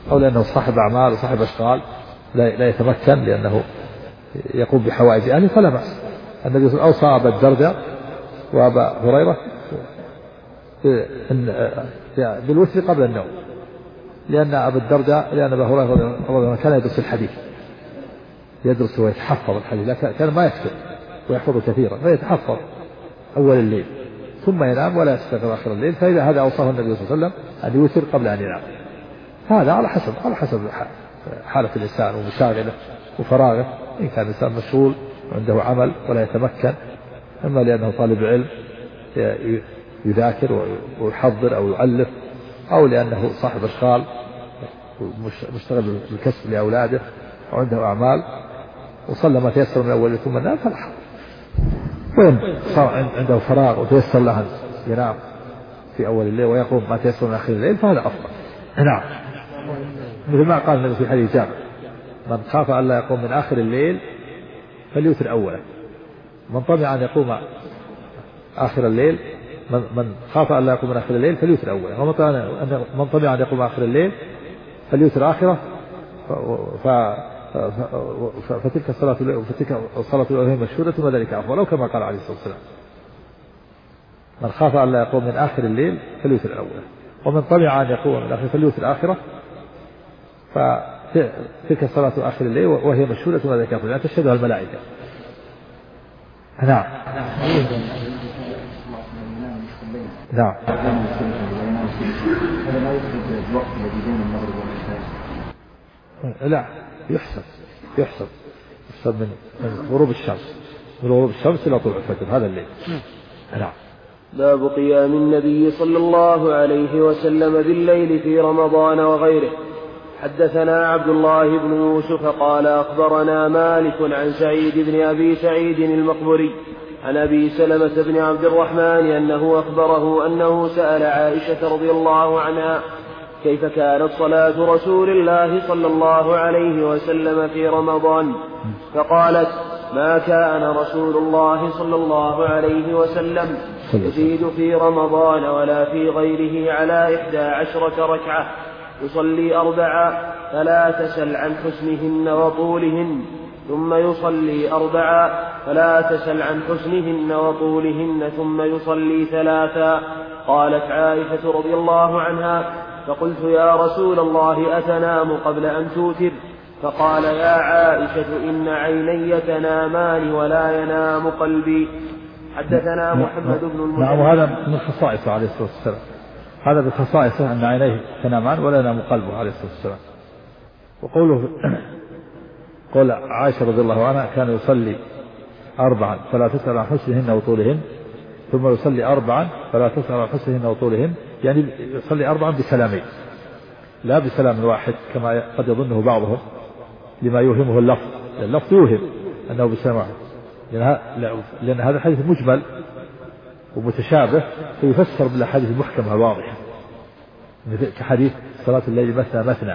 أو لأنه صاحب أعمال وصاحب أشغال لا يتمكن لأنه يقوم بحوائج أهله فلا بأس. النبي أوصى أبا الدرداء وأبا هريرة بالوتر قبل النوم، لأن أبا الدرداء لأن أبا هريرة رضي الله عنه كان يدرس الحديث، يدرس ويتحفظ الحديث، لكن كان ما يكتب ويحفظ كثيرا، فيتحفظ أول الليل ثم ينام ولا يستيقظ آخر الليل. فإذا هذا أوصاه النبي صلى الله عليه وسلم أن يوتر قبل أن ينام. هذا على حسب حالة الإنسان ومشاغله وفراغه. إن كان الإنسان مشغول وعنده عمل ولا يتمكن، إما لأنه طالب علم يذاكر ويحضر أو يؤلف، أو لأنه صاحب أشغال مشتغل بالكسب لأولاده وعنده أعمال وصلى ما تيسر من أول ثم نام فلا حرج. وإن صار عنده فراغ وتيسر له أن ينام في أول الليل ويقوم ما تيسر من آخر الليل فهذا أفضل. نعم، مثل ما قال النبي في حديث جابر: من خاف ألا يقوم من آخر الليل فليوتر أوله. من طمع أن يقوم آخر الليل من خاف ألا يقوم من آخر الليل فليوتر أوله، ومن طمع أن يقوم آخر الليل فليوتر آخره. فتلك الصلاة الأولى مشهودة وذلك أفضل، ولو كما قال عليه الصلاة والسلام: من خاف ألا يقوم من آخر الليل فليوتر أوله، ومن طمع أن يقوم من آخر فليوتر آخره. فتلك الصلاة آخر الليل وهي مشهودة وذلك أفضل، يعني تشهدها الملائكة. نعم. نعم. لا، يحسب من غروب الشمس، من غروب الشمس إلى طلوع الفجر هذا الليل. نعم. باب قيام النبي صلى الله عليه وسلم بالليل في رمضان وغيره. حدثنا عبد الله بن يوسف قال أخبرنا مالك عن سعيد بن أبي سعيد المقبري عن أبي سلمة بن عبد الرحمن أنه أخبره أنه سأل عائشة رضي الله عنها كيف كانت صلاة رسول الله صلى الله عليه وسلم في رمضان، فقالت: ما كان رسول الله صلى الله عليه وسلم يزيد في رمضان ولا في غيره على 11 ركعة، يصلي 4 فلا تسل عن حسنهن وطولهن، ثم يصلي 4 فلا تسل عن حسنهن وطولهن، ثم يصلي 3. قالت عائشة رضي الله عنها: فقلت: يا رسول الله أتنام قبل أن توتر؟ فقال: يا عائشة إن عيني تنامان ولا ينام قلبي. حدثنا محمد بن المثنى. نعم، وهذا من خصائصه عليه الصلاة والسلام، هذا بخصائصه أن عينيه تنامان ولا ينام قلبه عليه الصلاة والسلام. وقوله قول عائشة رضي الله عنها: كان يصلي 4 فلا تسأل عن حسنهن وطولهن، ثم يصلي 4 فلا تسأل عن حسنهن وطولهن، يعني يصلي 4 بسلامين لا بسلام واحد كما قد يظنه بعضهم لما يوهمه اللفظ يوهم أنه بسلام واحد، لأن هذا الحديث مجمل ومتشابه، فيفسر بالأحاديث المحكمة الواضحة كحديث صلاة الليل مثنى،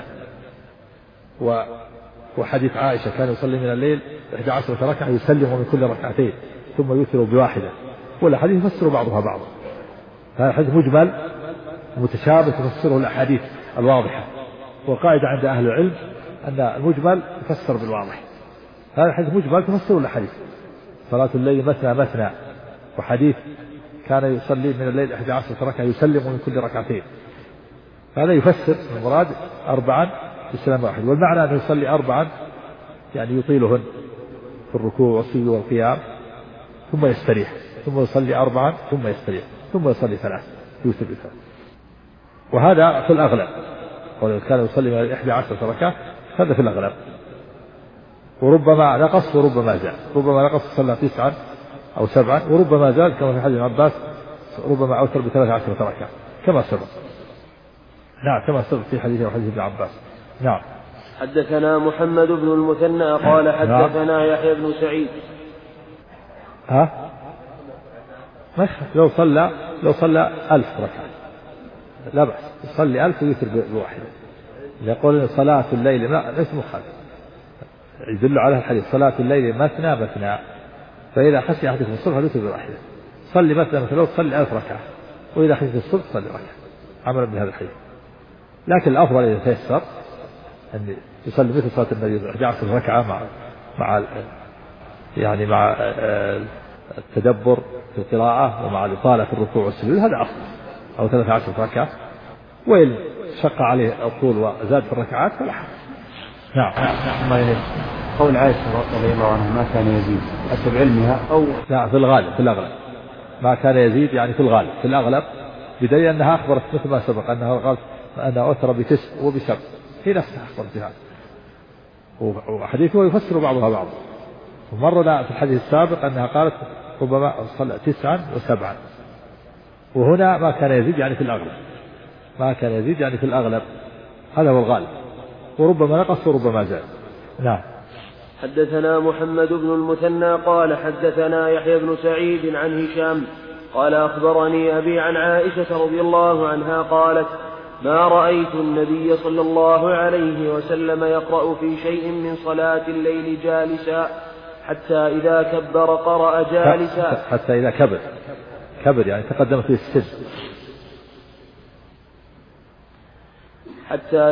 وحديث عائشة كان يصلي من الليل 11 ركعة يسلم من كل ركعتين ثم يوتر بواحدة، والأحاديث يفسر بعضها بعضا. هذا الحديث مجمل ومتشابه تفسره الأحاديث الواضحة، وقاعدة عند أهل العلم أن المجمل يفسر بالواضح. هذا الحديث مجمل تفسره الأحاديث: صلاة الليل مثنى، وحديث كان يصلي من الليل 11 ركعة يسلم من كل ركعتين، هذا يفسر المراد 4 بسلام واحد، والمعنى أنه يصلي 4 يعني يطيلهن في الركوع والسجود والقيام ثم يستريح، ثم يصلي 4 ثم يستريح، ثم يصلي 3 يوتر ب3. وهذا في الأغلب، كان يصلي من 11 ركعة هذا في الأغلب، وربما نقص وربما زاد، ربما نقص صلى 9 أو 7، وربما زاد كما في حديث عباس ربما أوتر ب13 ركعة كما سبق. نعم، كما سبق في حديث ابن عباس. نعم. حدثنا محمد بن المثنى قال حدثنا يحيى بن سعيد. لو صلى 1000 ركعة لا بأس، يصلي 1000 ويوتر بواحدة. يقول صلاة الليل ليس مخالف، يدل على الحديث: صلاة الليل مثنى، فإذا خشي أحدكم الصبح فليوتر بواحدة. صلي مثلا لو تصلي 1000 ركعة، وإذا خشيت الصبح صلي ركعة، عملا بهذا الحديث. لكن الأفضل إذا تيسر أن يصلي مثل صلاة النبي 11 ركعة مع يعني مع التدبر في القراءة ومع الإطالة في الركوع والسجود، هذا أفضل، أو 13 ركعة. وإن شق عليه الطول وزاد في الركعات فلا حرج. نعم. قول عائشة رضي الله عنها ما كان يزيد حسب علمها أو لا، في الأغلب ما كان يزيد، يعني في الغالب، في الأغلب، بدليل أنها أخبرت مثل ما سبق أنها قالت أنها أوتر ب9 وب7، هي نفسها أخبرت بهذا، وحديثه يفسر بعضها بعضا. ومرنا في الحديث السابق أنها قالت ربما صلى 9 و7، وهنا ما كان يزيد يعني في الأغلب، هذا هو الغالب، وربما نقص وربما زاد. نعم. حدثنا محمد بن المثنى قال حدثنا يحيى بن سعيد عن هشام قال أخبرني أبي عن عائشة رضي الله عنها قالت ما رأيت النبي صلى الله عليه وسلم يقرأ في شيء من صلاة الليل جالسا حتى إذا كبر قرأ جالسا. حتى إذا كبر يعني تقدم في السن. حتى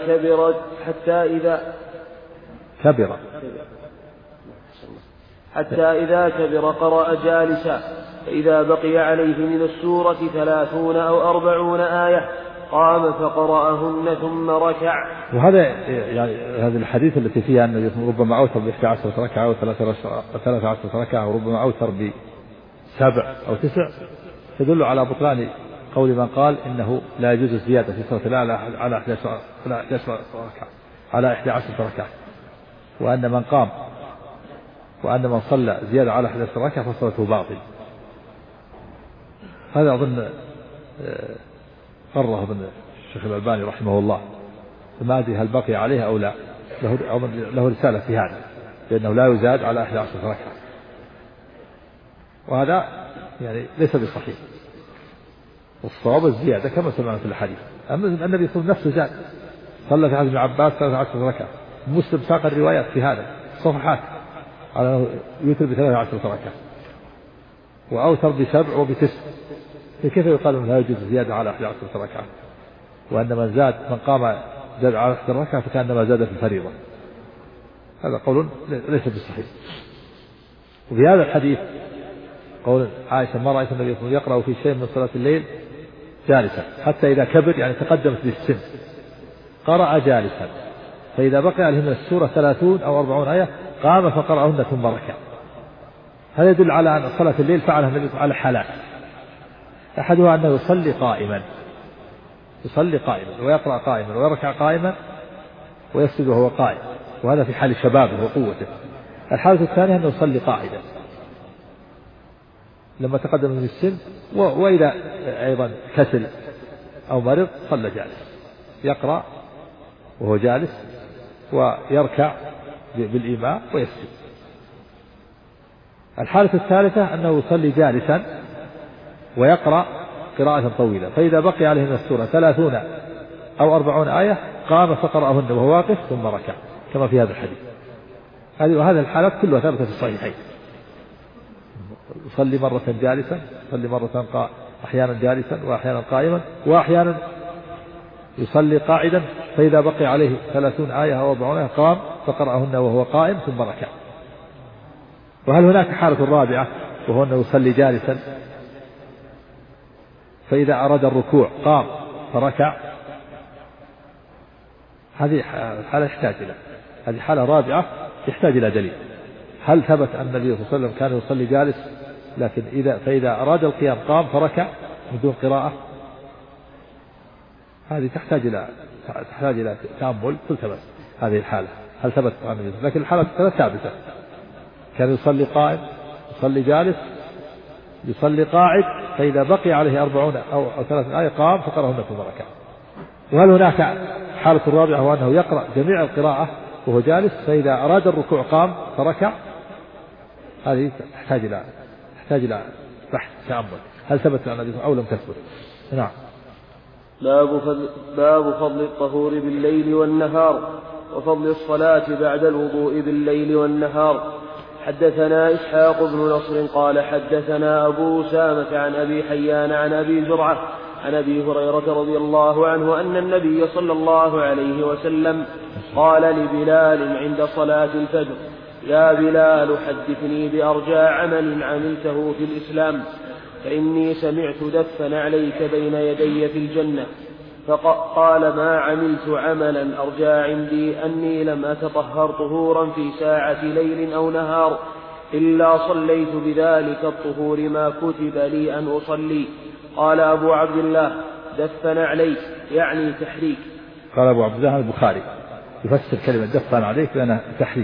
إذا كبر قرأ جالسا، فإذا بقي عليه من السورة 30 أو 40 آية قام فقرأهن ثم ركع. وهذا يعني هذه الحديث التي فيها أن ربما أوتر ب11 ركعة أو 13 ركعة، وربما أوتر ب7 أو 9، تدل على بطلان قول من قال إنه لا يجوز الزيادة في صلاة الله على 11 ركعة، وأن من قام وأن من صلى زيادة على 11 ركعة فصلاته باطل. هذا أظن قرره ابن الشيخ الألباني رحمه الله، فما أدري هل بقي عليه أو لا، له رسالة في هذا، لأنه لا يزاد على 11 ركعة، وهذا يعني ليس بصحيح. والصواب الزيادة كما سمعنا في الحديث. أما النبي صلى الله عليه وسلم نفسه زاد، صلى في عهد ابن عباس 13 ركعة، مسلم ساق الروايات في هذا صفحات على يوتر ب13 ركعة، وأوتر ب7 وب9، كيف يقال أنه لا يجوز زيادة على 11 ركعة؟ وأن من قام زاد على 11 ركعة فكأنما زاد في الفريضة. هذا قول ليس بالصحيح. وفي هذا الحديث قول عائشة ما رأيت النبي صلى الله عليه وسلم يقرأ في شيء من صلاة الليل جالسا حتى إذا كبر يعني تقدمت بالسن قرأ جالسا، فإذا بقي عليه من السورة 30 أو 40 آية قام فقرأهن ثم ركع. هذا يدل على أن صلاة الليل فعلها النبي على حالات، أحدها أنه يصلي قائما ويقرأ قائما ويركع قائما ويسجد وهو قائم، وهذا في حال شبابه وقوته. الحالة الثانية أنه يصلي قاعدا لما تقدم من السن، وإذا أيضا كسل أو مرض صلى جالس، يقرأ وهو جالس ويركع بالإيماء ويسجد. الحالة الثالثة أنه يصلي جالسا ويقرأ قراءة طويلة، فإذا بقي عليه من السورة 30 أو 40 آية قام فقرأهن وهو واقف ثم ركع، كما في هذا الحديث. وهذه الحالات كلها ثابتة في الصحيحين. يصلي مرة جالسا، يصلي مرة أحيانا جالسا وأحيانا قائما، وأحيانا يصلي قاعدا، فإذا بقي عليه 30 آية أو 40 آية قام فقرأهن وهو قائم ثم ركع. وهل هناك حالة رابعة وهو أنه يصلي جالسا فإذا أراد الركوع قام فركع؟ هذه حالة رابعة يحتاج إلى دليل. هل ثبت أن النبي صلى الله عليه وسلم كان يصلي جالس لكن فإذا أراد القيام قام فركع من دون قراءة؟ هذه تحتاج إلى تأمل تلتمس هذه الحالة، هل ثبت عن النبي؟ لكن الحالة الثلاث ثابتة، كان يصلي قائم، يصلي جالس، يصلي قاعد، فإذا بقي عليه 40 أو 30 آية قام فقرأهن ثم ركع. وهل هناك حالة رابعة وأنه يقرأ جميع القراءة وهو جالس، فإذا أراد الركوع قام فركع؟ هذه تحتاج إلى بحث تأمل، هل ثبت عن النبي أو لم تثبت؟ نعم. باب فضل الطهور بالليل والنهار وفضل الصلاة بعد الوضوء بالليل والنهار. حدثنا إسحاق بن نصر قال حدثنا أبو أسامة عن أبي حيان عن أبي زرعة عن أبي هريرة رضي الله عنه أن النبي صلى الله عليه وسلم قال لبلال عند صلاة الفجر: يا بلال حدثني بأرجى عمل عملته في الإسلام، فإني سمعت دفا عليك بين يدي في الجنة. فقال: ما عملت عملا أرجى عندي أني لم أتطهر طهورا في ساعة ليل أو نهار إلا صليت بذلك الطهور ما كتب لي أن أصلي. قال أبو عبد الله: دفا عليك يعني تحريك. قال أبو عبد الله البخاري يفسر كلمة دفا عليك بأنها تحريك.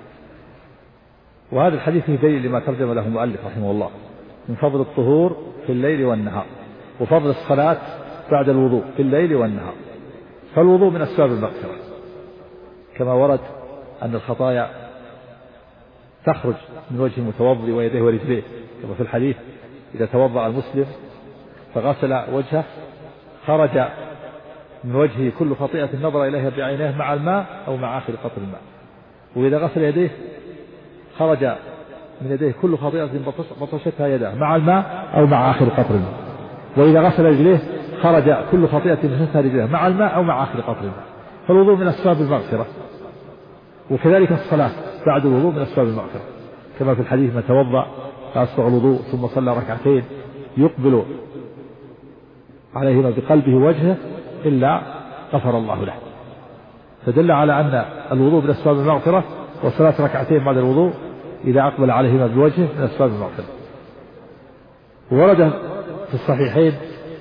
وهذا الحديث فيه دليل لما ترجم له المؤلف رحمه الله من فضل الطهور في الليل والنهار، وفضل الصلاة بعد الوضوء في الليل والنهار. فالوضوء من أسباب المغفرة، كما ورد أن الخطايا تخرج من وجه المتوضئ ويديه ورجليه، كما في الحديث: إذا توضأ المسلم فغسل وجهه خرج من وجهه كل خطيئة نظر إليها بعينيه مع الماء أو مع آخر قطر الماء. وإذا غسل يديه خرج من يديه كل خطيئة بطشتها يداه مع الماء أو مع آخر قطر الماء. وإذا غسل رجليه خرج كل خطيئة بطشتها رجليه مع الماء أو مع آخر قطر الماء. فالوضوء من أسباب المغفرة، وكذلك الصلاة بعد الوضوء من أسباب المغفرة، كما في الحديث: من توضأ فأسبغ الوضوء ثم صلى ركعتين يقبل عليهما بقلبه وجهه إلا غفر الله له. فدل على أن الوضوء من أسباب المغفرة، وصلاة ركعتين بعد الوضوء إذا أقبل عليهما بوجهه من أسباب المغفرة. ورد في الصحيحين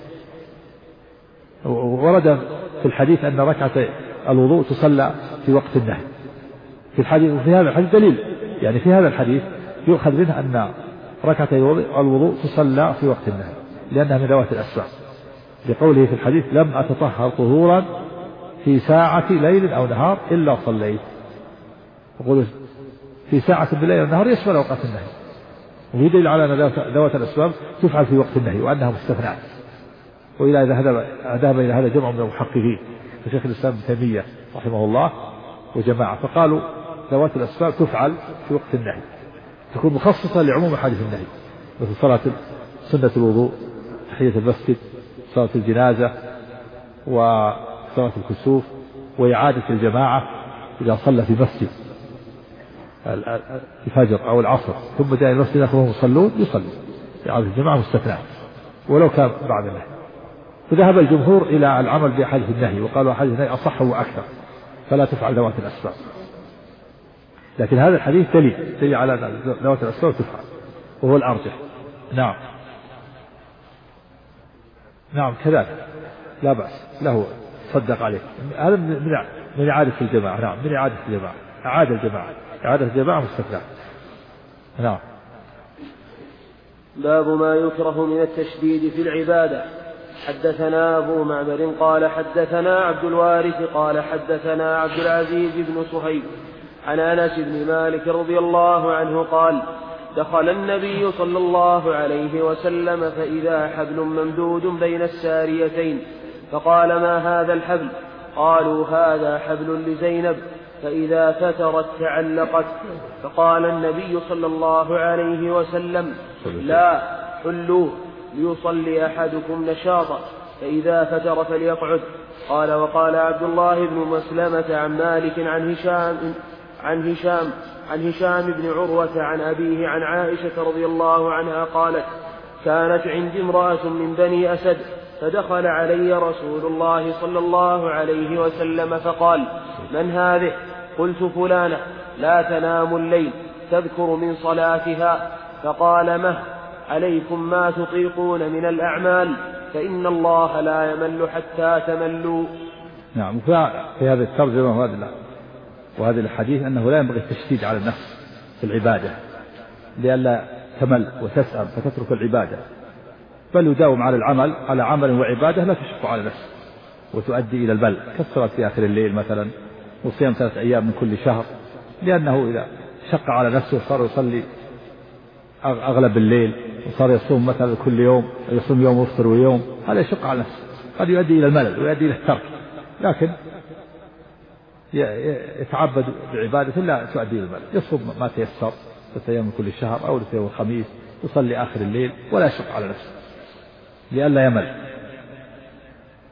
ورد في الحديث أن ركعة الوضوء تصلى في وقت النهي. في الحديث وفي هذا الحديث دليل، يعني في هذا الحديث يؤخذ منه أن ركعة الوضوء تصلى في وقت النهي لأنها من ذوات الأسباب، لقوله في الحديث: لم أتطهر طهورا في ساعة ليل أو نهار إلا صليت. يقول في ساعة بالليل والنهار يشمل أوقات النهي، ويدل على أن ذوات الأسباب تفعل في وقت النهي وأنها مستثناة. وإلى ذهب إلى هذا جمع من المحققين كشيخ الإسلام ابن تيمية رحمه الله وجماعة، فقالوا ذوات الأسباب تفعل في وقت النهي، تكون مخصصة لعموم حادث النهي، مثل صلاة سنة الوضوء، تحية المسجد، صلاة الجنازة، وصلاة الكسوف، وإعادة الجماعة إذا صلى في مسجد الفجر أو العصر ثم جاء المسجد آخرهم يصلون يصلي، إعادة الجماعة مستثنى ولو كان بعد النهي. فذهب الجمهور إلى العمل بأحاديث النهي، وقالوا أحاديث النهي أصح وأكثر فلا تفعل ذوات الأسباب. لكن هذا الحديث دليل على أن ذوات الأسباب تفعل وهو الأرجح. نعم كذلك لا بأس له، صدق عليه. هذا من إعادة الجماعة. نعم من إعادة الجماعة، إعادة الجماعة مستثنى. نعم. باب ما يكره من التشديد في العبادة. حدثنا أبو معمر قال حدثنا عبد الوارث قال حدثنا عبد العزيز بن صهيب عن أنس بن مالك رضي الله عنه قال: دخل النبي صلى الله عليه وسلم فإذا حبل ممدود بين الساريتين، فقال: ما هذا الحبل؟ قالوا: هذا حبل لزينب، فإذا فترت تعلقت. فقال النبي صلى الله عليه وسلم: لا، حلوه ليصلي أحدكم نشاطا، فإذا فتر فليقعد. قال: وقال عبد الله بن مسلمة عن مالك عن هشام بن عروة عن أبيه عن عائشة رضي الله عنها قالت: كانت عندي امرأة من بني أسد، فدخل علي رسول الله صلى الله عليه وسلم فقال: من هذه؟ قلت: فلانة لا تنام الليل تذكر من صلاتها. فقال: مه عليكم ما تطيقون من الأعمال، فإن الله لا يمل حتى تملوا. نعم. في هذا الترجمة وهذا الحديث أنه لا ينبغي التشديد على النفس في العبادة لئلا تمل وتسأم فتترك العبادة، بل يداوم على العمل على عمل وعبادة لا تشق على نفسه وتؤدي إلى البل، كالصلاة في آخر الليل مثلا، وصيام 3 أيام من كل شهر، لأنه إذا شق على نفسه صار يصلي أغلب الليل وصار يصوم مثلا كل يوم، يصوم يوم ويفطر ويوم، هذا يشق على نفسه، قد يؤدي إلى الملل ويؤدي إلى الترك. لكن يتعبد بعبادة لا تؤدي إلى الملل، يصوم ما تيسر 3 أيام من كل شهر أو 3 يوم الخميس، يصلي آخر الليل ولا يشق على نفسه لئلا يمل.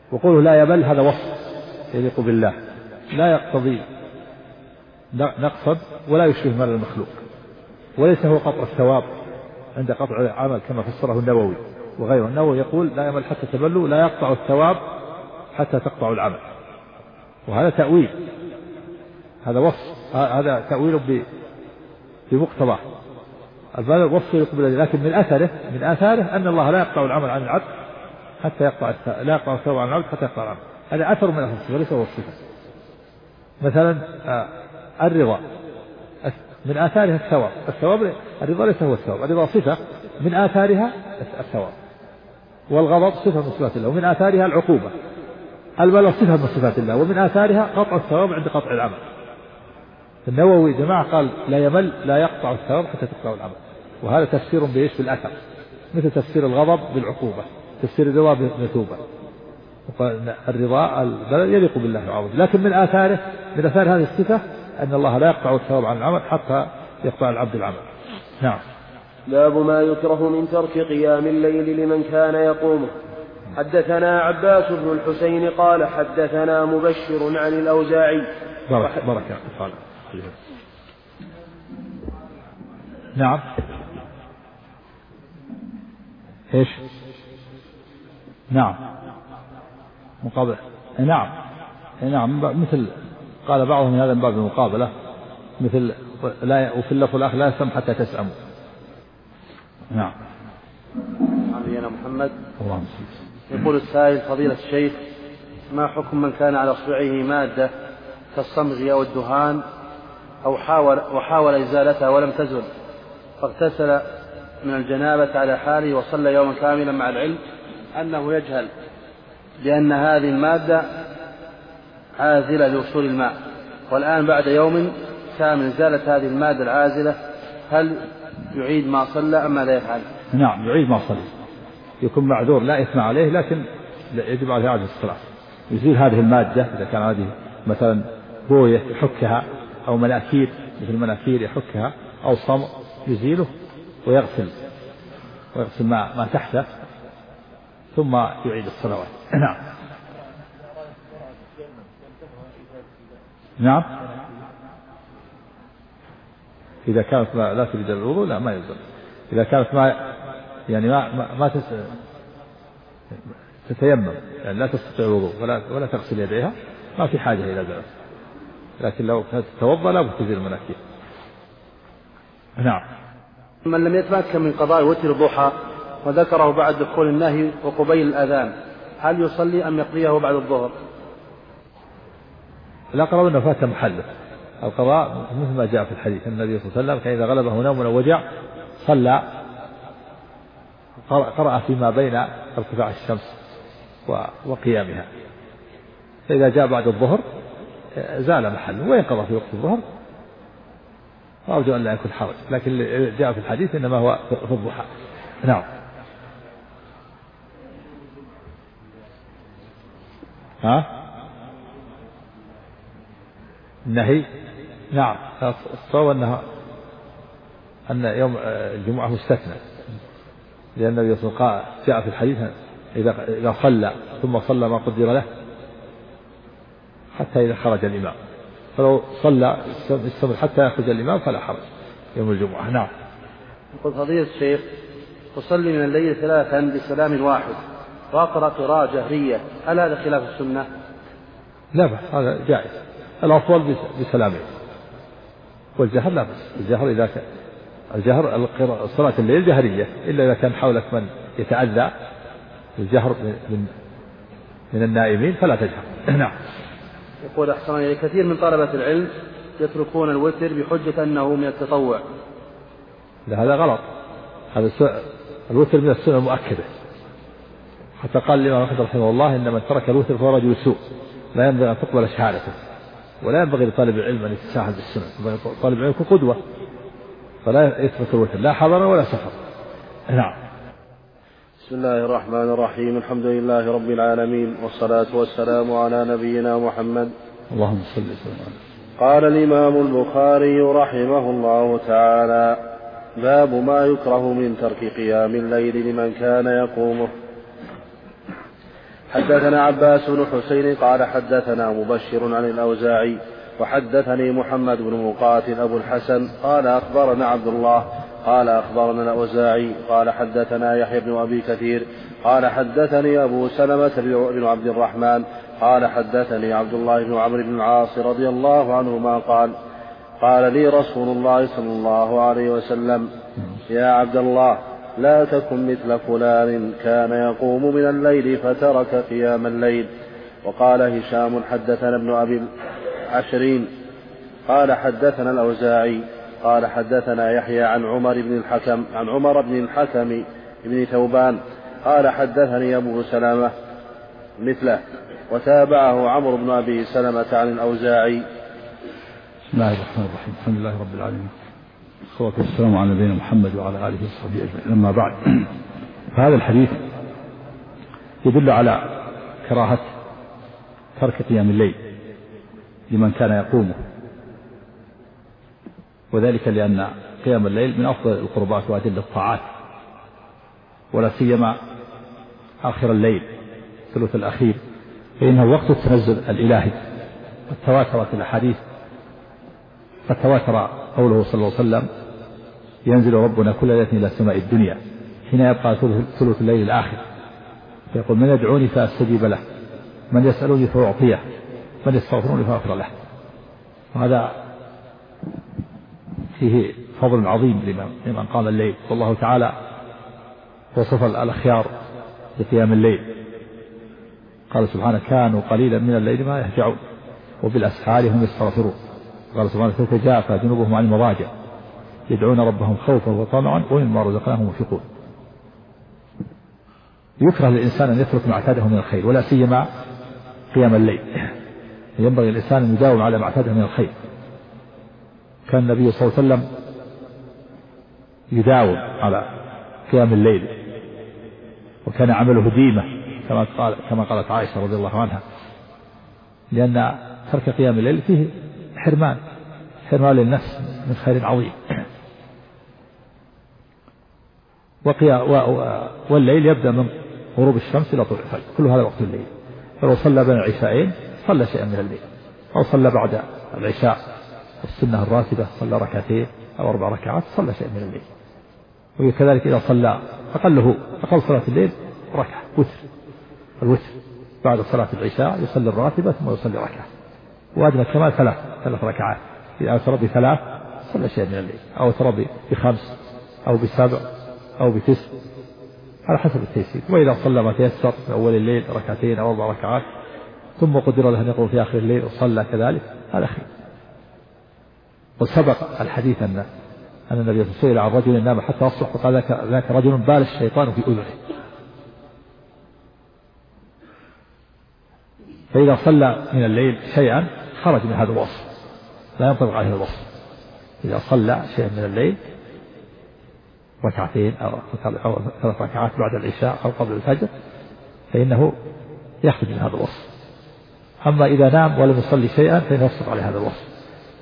وقوله لا يمل هذا وصف يليق بالله، لا يقتضي نقصا ولا يشبه مال المخلوق، وليس هو قطع الثواب عند قطع العمل كما فسره النووي وغيره. النووي يقول لا يمل حتى تملوا، لا يقطع الثواب حتى تقطع العمل، وهذا تأويل، هذا وصف، هذا تأويل بمقتضاه الوصف يليق بالله. لكن من آثاره أن الله لا يقطع العمل عن العبد حتى لا يقطع الثواب عن العبد حتى يقطع العمل. هذا أثر من الصفة وليس هو الصفة. مثلا الرضا من آثارها الثواب الرضا ليس هو الثواب، الرضا صفة من آثارها الثواب، والغضب صفة من صفات الله ومن آثارها العقوبة، البلاء صفة من صفات الله ومن آثارها قطع الثواب عند قطع العمل. النووي جماعة قال لا يمل لا يقطع الثواب حتى تقطع العمل، وهذا تفسير بإيش؟ بالأثر، مثل تفسير الغضب بالعقوبة، تفسير الرضا بالمثوبة. الرضا البلاء يليق بالله العظيم، لكن من آثار هذه الصفة أن الله لا يقطع الثواب عن العمل حتى يقطع العبد العمل. نعم. باب ما يكره من ترك قيام الليل لمن كان يقومه. حدثنا عباس بن الحسين قال حدثنا مبشر عن الأوزاعي. بركة. نعم. ايش؟ نعم. مقابلة. نعم مثل قال بعضهم من هذا من باب المقابلة، مثل لا وفي اللفظ الآخر لا يسم حتى تسأموا. نعم. نبينا محمد. اللهم يقول السائل فضيلة الشيخ ما حكم من كان على اصبعه مادة كالصمغ أو الدهان وحاول إزالتها ولم تزل، فاغتسل من الجنابة على حاله وصلى يوما كاملا مع العلم أنه يجهل بأن هذه المادة عازلة لوصول الماء، والآن بعد يوم كامل زالت هذه المادة العازلة، هل يعيد ما صلى أم ماذا يفعل؟ نعم يعيد ما صلى، يكون معذور لا إثم عليه، لكن يجب عليه إعادة الصلاة. يزيل هذه المادة إذا كان هذه مثلا بوية يحكها أو مناكير مثل مناكير يحكها أو صمغ يزيله ويغسل ما تحته ثم يعيد الصلوات. نعم إذا كانت لا تريد الوضوء لا ما يلزم. إذا كانت ما تتيمم يعني لا تستطيع الوضوء ولا تغسل يديها ما في حاجة إلى ذلك، لكن لو تتوضأ لا تزيل المناكير. نعم. من لم يتمكن من قضاء وتر الضحى وذكره بعد دخول النهي وقبيل الأذان هل يصلي أم يقضيه بعد الظهر؟ لا قرأ أنه فات محله. القضاء مثل ما جاء في الحديث النبي صلى الله عليه وسلم كان إذا غلبه نوم أو وجع صلى قرأ فيما بين ارتفاع الشمس وقيامها، فإذا جاء بعد الظهر زال محله وينقضى في وقت الظهر، وأرجو أن لا يكون حرج، لكن اللي جاء في الحديث إنما هو في الضحى. نعم. النهي نعم الصواب أن يوم الجمعة مستثنى، لأن النبي صلى الله عليه وسلم جاء في الحديث إذا صلى ثم صلى ما قدر له حتى إذا خرج الإمام، فلو صلى يستمر حتى يخرج الإمام فلا حرج يوم الجمعة. نعم. يقول فضيلة الشيخ تصلي من الليل 3 بسلام واحد وأقرأ قراءة جهرية، هل هذا خلاف السنة؟ لا بأس، هذا جائز، الأفضل بسلامين، والجهر لا بأس. الجهر إذا كان صلاة الليل جهرية، إلا إذا كان حولك من يتأذى الجهر من النائمين فلا تجهر. نعم. يقول أحسن إلي كثير من طلبة العلم يتركون الوتر بحجة أنه من التطوع. لا هذا غلط، هذا الوتر من السنة المؤكدة، حتى قال الإمام أحمد رحمه الله إن من ترك الوتر فهو رجل سوء لا ينبغي أن تقبل شهادته، ولا ينبغي لطالب العلم أن يتساهل بالسنة، طالب العلم يكون قدوة فلا يترك الوتر لا حضر ولا سفر. نعم. بسم الله الرحمن الرحيم، الحمد لله رب العالمين، والصلاة والسلام على نبينا محمد. اللهم صل وسلم. قال الإمام البخاري رحمه الله تعالى: باب ما يكره من ترك قيام الليل لمن كان يقومه. حدثنا عباس بن حسين قال حدثنا مبشر عن الأوزاعي وحدثني محمد بن مقاتل أبو الحسن قال أخبرنا عبد الله قال أخبرنا الأوزاعي قال حدثنا يحيى بن أبي كثير قال حدثني أبو سلمة بن عبد الرحمن قال حدثني عبد الله بن عمرو بن العاص رضي الله عنهما قال لي رسول الله صلى الله عليه وسلم يا عبد الله لا تكن مثل فلان كان يقوم من الليل فترك قيام الليل. وقال هشام حدثنا ابن أبي عشرين قال حدثنا الأوزاعي قال حدثنا يحيى عن عمر بن الحكم بن ثوبان قال حدثني أبو سلمة مثله وتابعه عمرو بن أبي سلمة عن الأوزاعي. بسم الله الرحمن الرحيم. الحمد لله رب العالمين والصلاة والسلام على نبينا محمد وعلى آله وصحبه أجمعين. أما بعد، فهذا الحديث يدل على كراهة ترك قيام الليل لمن كان يقومه، وذلك لأن قيام الليل من أفضل القربات وأجل الطاعات، ولا سيما آخر الليل الثلث الأخير، فإنه وقت التنزل الإلهي. وتواترت الأحاديث، قد تواتر قوله صلى الله عليه وسلم ينزل ربنا كل ليلة إلى سماء الدنيا حين يبقى ثلث الليل الآخر، فيقول من يدعوني فأستجيب له، من يسألني فأعطيه، من يستغفرني فأغفر له. وهذا فيه فضل عظيم لمن قام الليل. والله تعالى وصف الأخيار بقيام الليل، قال سبحانه كانوا قليلا من الليل ما يهجعون وبالأسحار هم يستغفرون. قال سبحانه تتجافى جنوبهم عن المضاجع يدعون ربهم خوفا وطمعا ومما رزقناهم ينفقون. يكره للإنسان أن يترك ما اعتاده من الخير، ولا سيما قيام الليل. ينبغي الإنسان أن يداوم على ما اعتاده من الخير. كان النبي صلى الله عليه وسلم يداوم على قيام الليل، وكان عمله ديمة كما قالت عائشة رضي الله عنها، لأن ترك قيام الليل فيه حرمان للنفس من خير عظيم. والليل يبدأ من غروب الشمس إلى طلوع الفجر، كل هذا وقت الليل. فلو صلى بين العشاءين صلى شيئا من الليل، أو صلى بعد العشاء السنة الراتبة صلى ركعتين أو 4 ركعات صلى شيئا من الليل. وكذلك إذا صلى أقل صلاة الليل ركعة الوتر بعد صلاة العشاء يصلي الراتبة ثم يصلي ركعة، وأدنى كمال 3 ركعات. إذا أوتر ب3 صلى شيئا من الليل، أو أوتر ب5 أو ب7 أو ب9 على حسب التيسير. وإذا صلى ما تيسر في أول الليل 2 أو 4 ركعات ثم قدر له أن يقوم في آخر الليل وصلى كذلك، هذا خير. وسبق الحديث أن النبي سئل عن رجل نام حتى أصبح فقال ذاك رجل بال الشيطان في أذنه. فإذا صلى من الليل شيئا خرج من هذا الوصف، لا ينطبق عليه الوصف. إذا صلى شيئا من الليل 2 أو 3 ركعات بعد العشاء أو قبل الفجر فإنه يخرج من هذا الوصف. أما إذا نام ولم يصلي شيئا فإنه يصدق عليه هذا الوصف.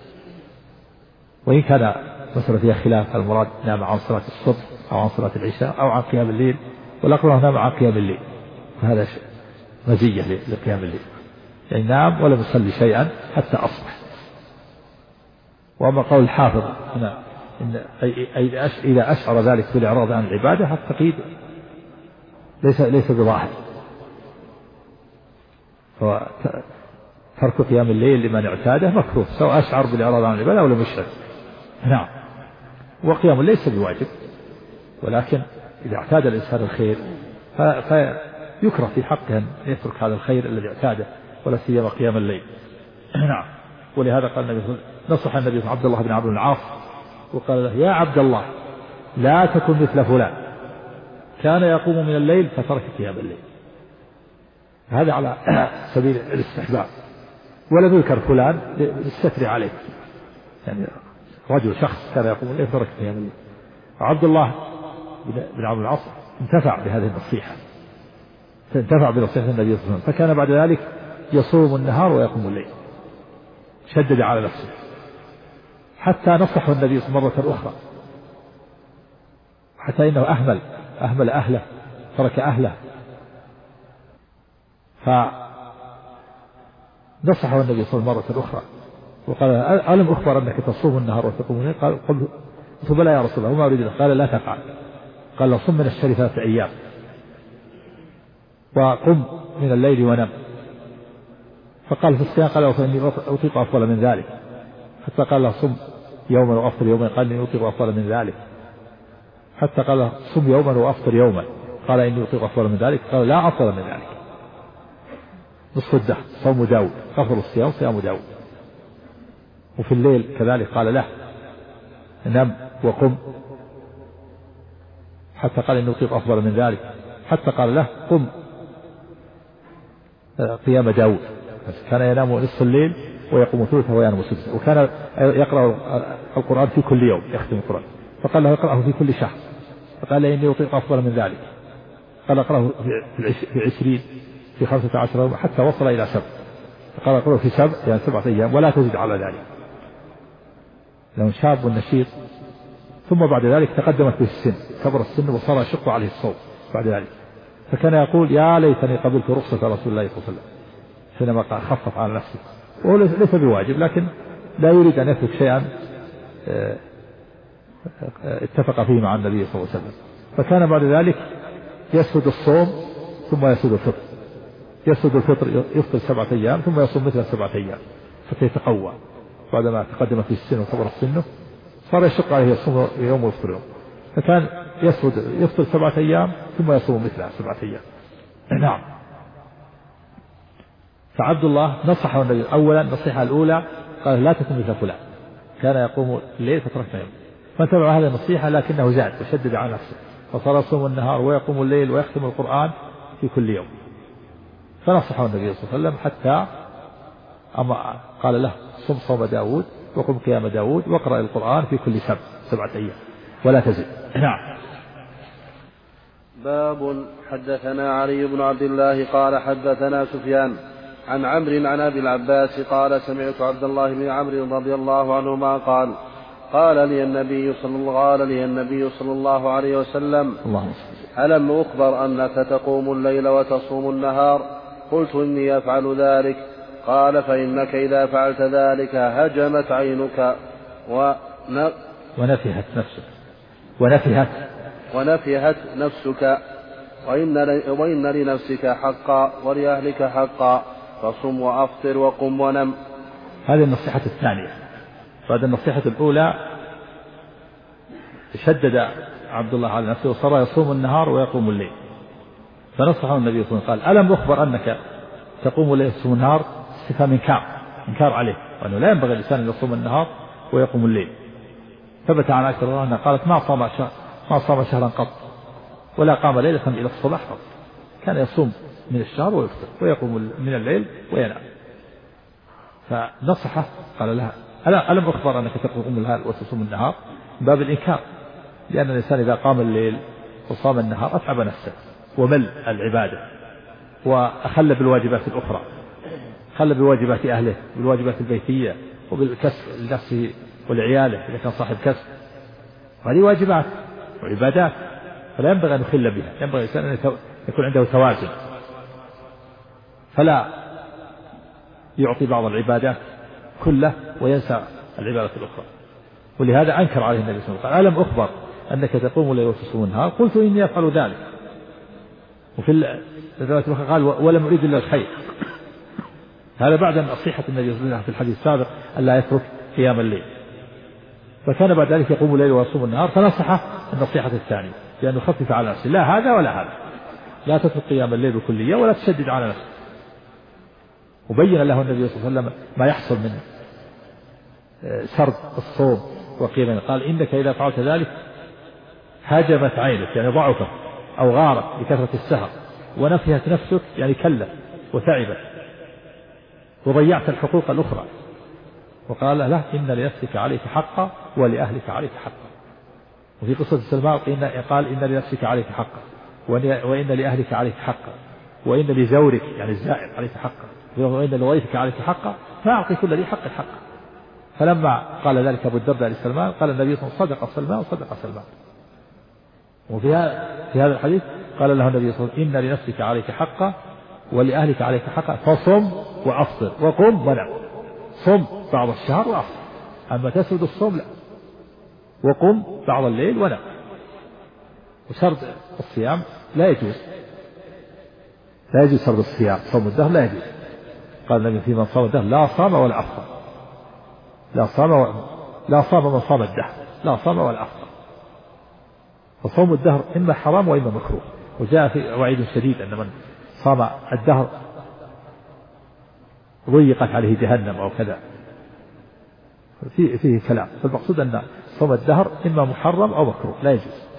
وإن كان مثلا فيها خلاف، المراد نام عن صلاة الصبح أو عن صلاة العشاء أو عن قيام الليل، والأقرب نام عن قيام الليل، فهذا مزية لقيام الليل، يعني نام ولم يصلي شيئا حتى أصبح. وأما قول الحافظ هنا إذا أشعر ذلك بالإعراض عن العبادة، التقييد ليس بظاهر، ترك قيام الليل لمن اعتاده مكروه سواء أشعر بالإعراض عن العبادة أو لم يشعر. نعم. وقيام الليل ليس بواجب، ولكن إذا اعتاد الإنسان الخير فيكره في حقه أن يترك هذا الخير الذي اعتاده، ولا سيما قيام الليل. نعم. ولهذا قال النبي نصح النبي عبد الله بن عمرو بن العاص وقال له يا عبد الله لا تكن مثل فلان كان يقوم من الليل فترك قيام الليل. هذا على سبيل الاستحباب، ولم يذكر فلان للستر عليه، يعني رجل شخص كان يقوم الليل فترك قيام الليل. عبد الله بن عمرو بن العاص انتفع بهذه النصيحة، انتفع بنصيحة النبي صلى الله عليه وسلم، فكان بعد ذلك يصوم النهار ويقوم الليل، شدد على نفسه حتى نصحه النبي مرة أخرى، حتى إنه أهمل أهله، ترك أهله فنصحه النبي صلى الله عليه وسلم مرة أخرى وقال ألم أخبر أنك تصوم النهار وتقوم الليل؟ قلت بلى يا رسول الله وما أريد. قال لا تفعل. قال صم من الشهر 3 أيام وقم من الليل ونم. فقال في الصيام قال فإني أطيق أفضل من ذلك. حتى قال له صم يوما وأفطر يوما. قال إني أطيق أفضل من ذلك. حتى قال صم يوما وأفطر يوما. قال إني أطيق أفضل من ذلك. قال لا أفضل من ذلك. نصف الدهر صوم داود، أفضل الصيام صيام داود. وفي الليل كذلك قال له نم وقم. حتى قال إني أطيق أفضل من ذلك. حتى قال له قم قيام داود. كان ينام نصف الليل ويقوم ثلثه وينام سدسه. وكان يقرأ القرآن في كل يوم يختم القرآن. فقال له يقرأه في كل شهر. فقال إني أطيق أفضل من ذلك. قال أقرأه في 20 في 15 يوم حتى وصل إلى 7. فقال أقرأه في 7 يعني 7 أيام ولا تزيد على ذلك. لو شاب نشيط. ثم بعد ذلك تقدمت به السن، كبر السن وصار يشق عليه الصوم بعد ذلك. فكان يقول يا ليتني قبلت رخصة رسول الله صلى الله عليه وسلم حينما خفف على نفسه. وهو ليس بواجب لكن لا يريد أن يترك شيئا اتفق فيه مع النبي صلى الله عليه وسلم. فكان بعد ذلك يسود الصوم ثم يسود الفطر. يسود الفطر يفطر 7 أيام ثم يصوم مثل 7 أيام حتى يتقوى. بعدما تقدم في السن وكبر السن صار يشق عليه يصوم يوم ويفطر يوم. فكان يفطر 7 أيام ثم يصوم مثلها 7 أيام. نعم. فعبد الله نصحه النبي أولا النصيحة الأولى قال لا تكن مثل فلان كان يقوم الليل فتركنا يوم. فاتبع هذه النصيحة لكنه زاد وشدد على نفسه فصار يصوم النهار ويقوم الليل ويختم القرآن في كل يوم. فنصحه النبي صلى الله عليه وسلم حتى قال له صم صوم داود وقم قيام داود واقرأ القرآن في كل 7 أيام ولا تزد. نعم. باب حدثنا علي بن عبد الله قال حدثنا سفيان عن عمرو عن أبي العباس قال سمعت عبد الله بن عمرو رضي الله عنهما قال لي النبي صلى الله عليه وسلم ألم أخبر أنك تقوم الليل وتصوم النهار؟ قلت إني أفعل ذلك. قال فإنك إذا فعلت ذلك هجمت عينك ونفهت نفسك وإن لنفسك حقا ولأهلك حقا فصم وأفطر وقم ونم. هذه النصيحة الثانية. بعد النصيحة الأولى شدد عبد الله على نفسه وصار يصوم النهار ويقوم الليل. فنصحه النبي صلى الله عليه وسلم قال ألم أخبر أنك تقوم الليل وتصوم النهار؟ استفهام إنكار عليه وأنه لا ينبغي الإنسان أن يصوم النهار ويقوم الليل. ثبت عن عائشة رضي الله عنها قالت ما صام شهرا قط ولا قام ليلة إلى الصباح قط. كان يصوم من الشهر ويفطر ويقوم من الليل وينام. فنصحه قال لها ألم أخبر أنك تقوم الليل وتصوم النهار؟ باب الإنكار لأن الإنسان إذا قام الليل وصام النهار أتعب نفسه ومل العبادة وأخل بالواجبات الأخرى، خل بواجبات أهله بالواجبات البيتية وبالكسب لنفسه ولعياله إذا كان صاحب كسب. هذه واجبات وعبادات فلا ينبغي أن يخل بها. ينبغي الإنسان أن يكون عنده توازن فلا يعطي بعض العبادات كله وينسى العبادة الأخرى. ولهذا أنكر عليه النبي صلى الله عليه وسلم ألم أخبر أنك تقوم الليل وتصوم النهار؟ قلت إني أفعل ذلك. وفي الرواية الأخرى قال ولم أريد إلا الخير. هذا بعد نصيحة النبي صلى الله عليه وسلم في الحديث السابق ألا يترك قيام الليل. فكان بعد ذلك يقوم الليل ويصوم النهار فنصحه النصيحة الثانية لأنه خفف على نفسه لا هذا ولا هذا، لا تترك قيام الليل بكلية ولا تشدد على نفسه. وبين له النبي صلى الله عليه وسلم ما يحصل من سرد الصوم وقيل قال إنك إذا فعلت ذلك هاجمت عينك يعني ضعفت أو غارت بكثرة السهر ونفهت نفسك يعني كلت وتعبت وضيعت الحقوق الأخرى. وقال له إن لنفسك عليك حقا ولأهلك عليك حقا. وفي قصة سلمان قال إن لنفسك عليك حقا وإن لأهلك عليك حقا وإن لزورك يعني الزائر عليك حقا وإن لضيفك عليك حقا فأعطي كل ذي حق حقا. فلما قال ذلك أبو الدرداء لسلمان قال النبي صلى الله عليه وسلم صدق سلمان وصدق سلمان. وفي هذا الحديث قال له النبي صلى الله عليه وسلم إن لنفسك عليك حقا ولأهلك عليك حقا فصم وأفطر وقم ونم. صم بعض الشهر وأفطر، أما تسرد الصوم لا، وقم بعض الليل ونم. وسرد الصيام لا يجوز، لا يجوز سرد الصيام، صوم الدهر لا يجوز. قال النبي في من صام الدهر لا صام ولا أفطر، لا صام من صام الدهر، لا صام ولا أفطر. فصوم الدهر إما حرام وإما مكروه. وجاء في وعيد شديد أن من صام الدهر ضيقت عليه جهنم أو كذا، فيه كلام. فالمقصود أن صوم الدهر إما محرم أو مكروه لا يجوز.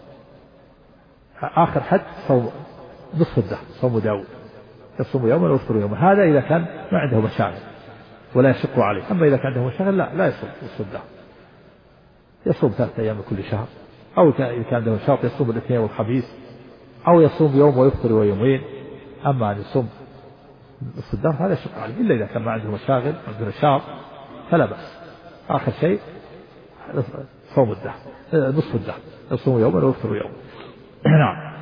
آخر حد صوم نصف الدهر، صوم داود يصوم يوما ويفطر يوما، هذا إذا كان ما عنده مشاغل ولا يشق عليه. أما إذا كان عنده مشاغل لا يصوم نصف الدهر، يصوم 3 أيام من كل شهر، أو إذا كان عنده نشاط يصوم الاثنين والخميس، أو يصوم يوم ويفطر يومين. أما أن يصوم نصف الدهر هذا يشق عليه، إلا إذا كان ما عنده مشاغل عنده نشاط فلا بأس. آخر شيء صوم الدهر نصف الدهر، يصوم يوما ويفطر يوما. نعم.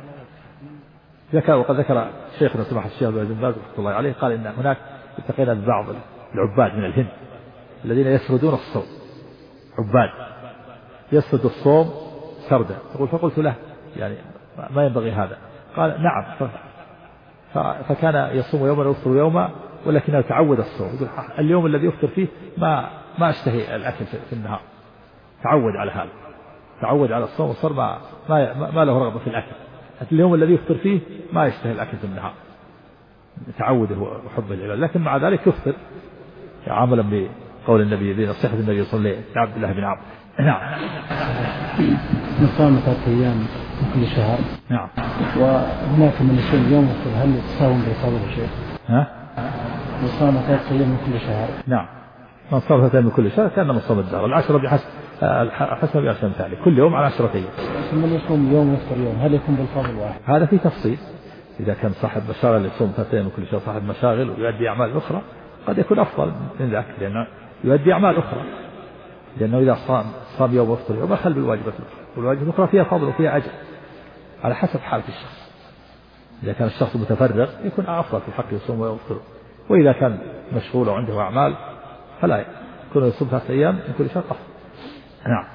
وقد ذكر شيخنا سماحة الشيخ بن باز رحمة الله عليه قال إن هناك التقينا ببعض العباد من الهند الذين يسردون الصوم، عباد يسرد الصوم سردا. فقلت له يعني ما ينبغي هذا. قال نعم، فكان يصوم يوما ويفطر يوما ولكنه تعود الصوم. يقول اليوم الذي يفطر فيه ما اشتهي الأكل في النهار، تعود على هذا، تعود على الصوم وصار ما له رغبة في الأكل. اليوم الذي يفطر فيه ما يشتهي الأكل في النهار، تعوده وحب العبادة. لكن مع ذلك يفطر عملا بقول النبي بنصيحة النبي صلى الله عليه وسلم لعبد الله بن عمرو. نعم. من صام 3 أيام من كل شهر. نعم. وهناك من يصوم يوم هل يتصاوم بفضل الشيخ؟ من صام 3 أيام من كل شهر. نعم. من صام 3 أيام من كل شهر كان من صام الدهر. 10 بحسب 10 أمثاله، كل يوم على 10 أيام. ثم يصوم يوم ويفطر يوم، هل يكون بالفضل واحد؟ هذا في تفصيل. إذا كان صاحب مشاغل يصوم 3 أيام من كل شهر، صاحب مشاغل ويؤدي أعمال أخرى، قد يكون أفضل من ذاك، لأنه يؤدي أعمال أخرى، لأنه إذا صام يوم ويفطر يوم أخل بالواجبات الأخرى، والواجبات الأخرى فيها فضل وفيها أجر على حسب حالة الشخص. إذا كان الشخص متفرغ يكون أفضل في الحق يصوم ويفطر، وإذا كان مشغول وعنده أعمال فلا يكون يصوم 3 أيام من كل شهر أفضل. نعم.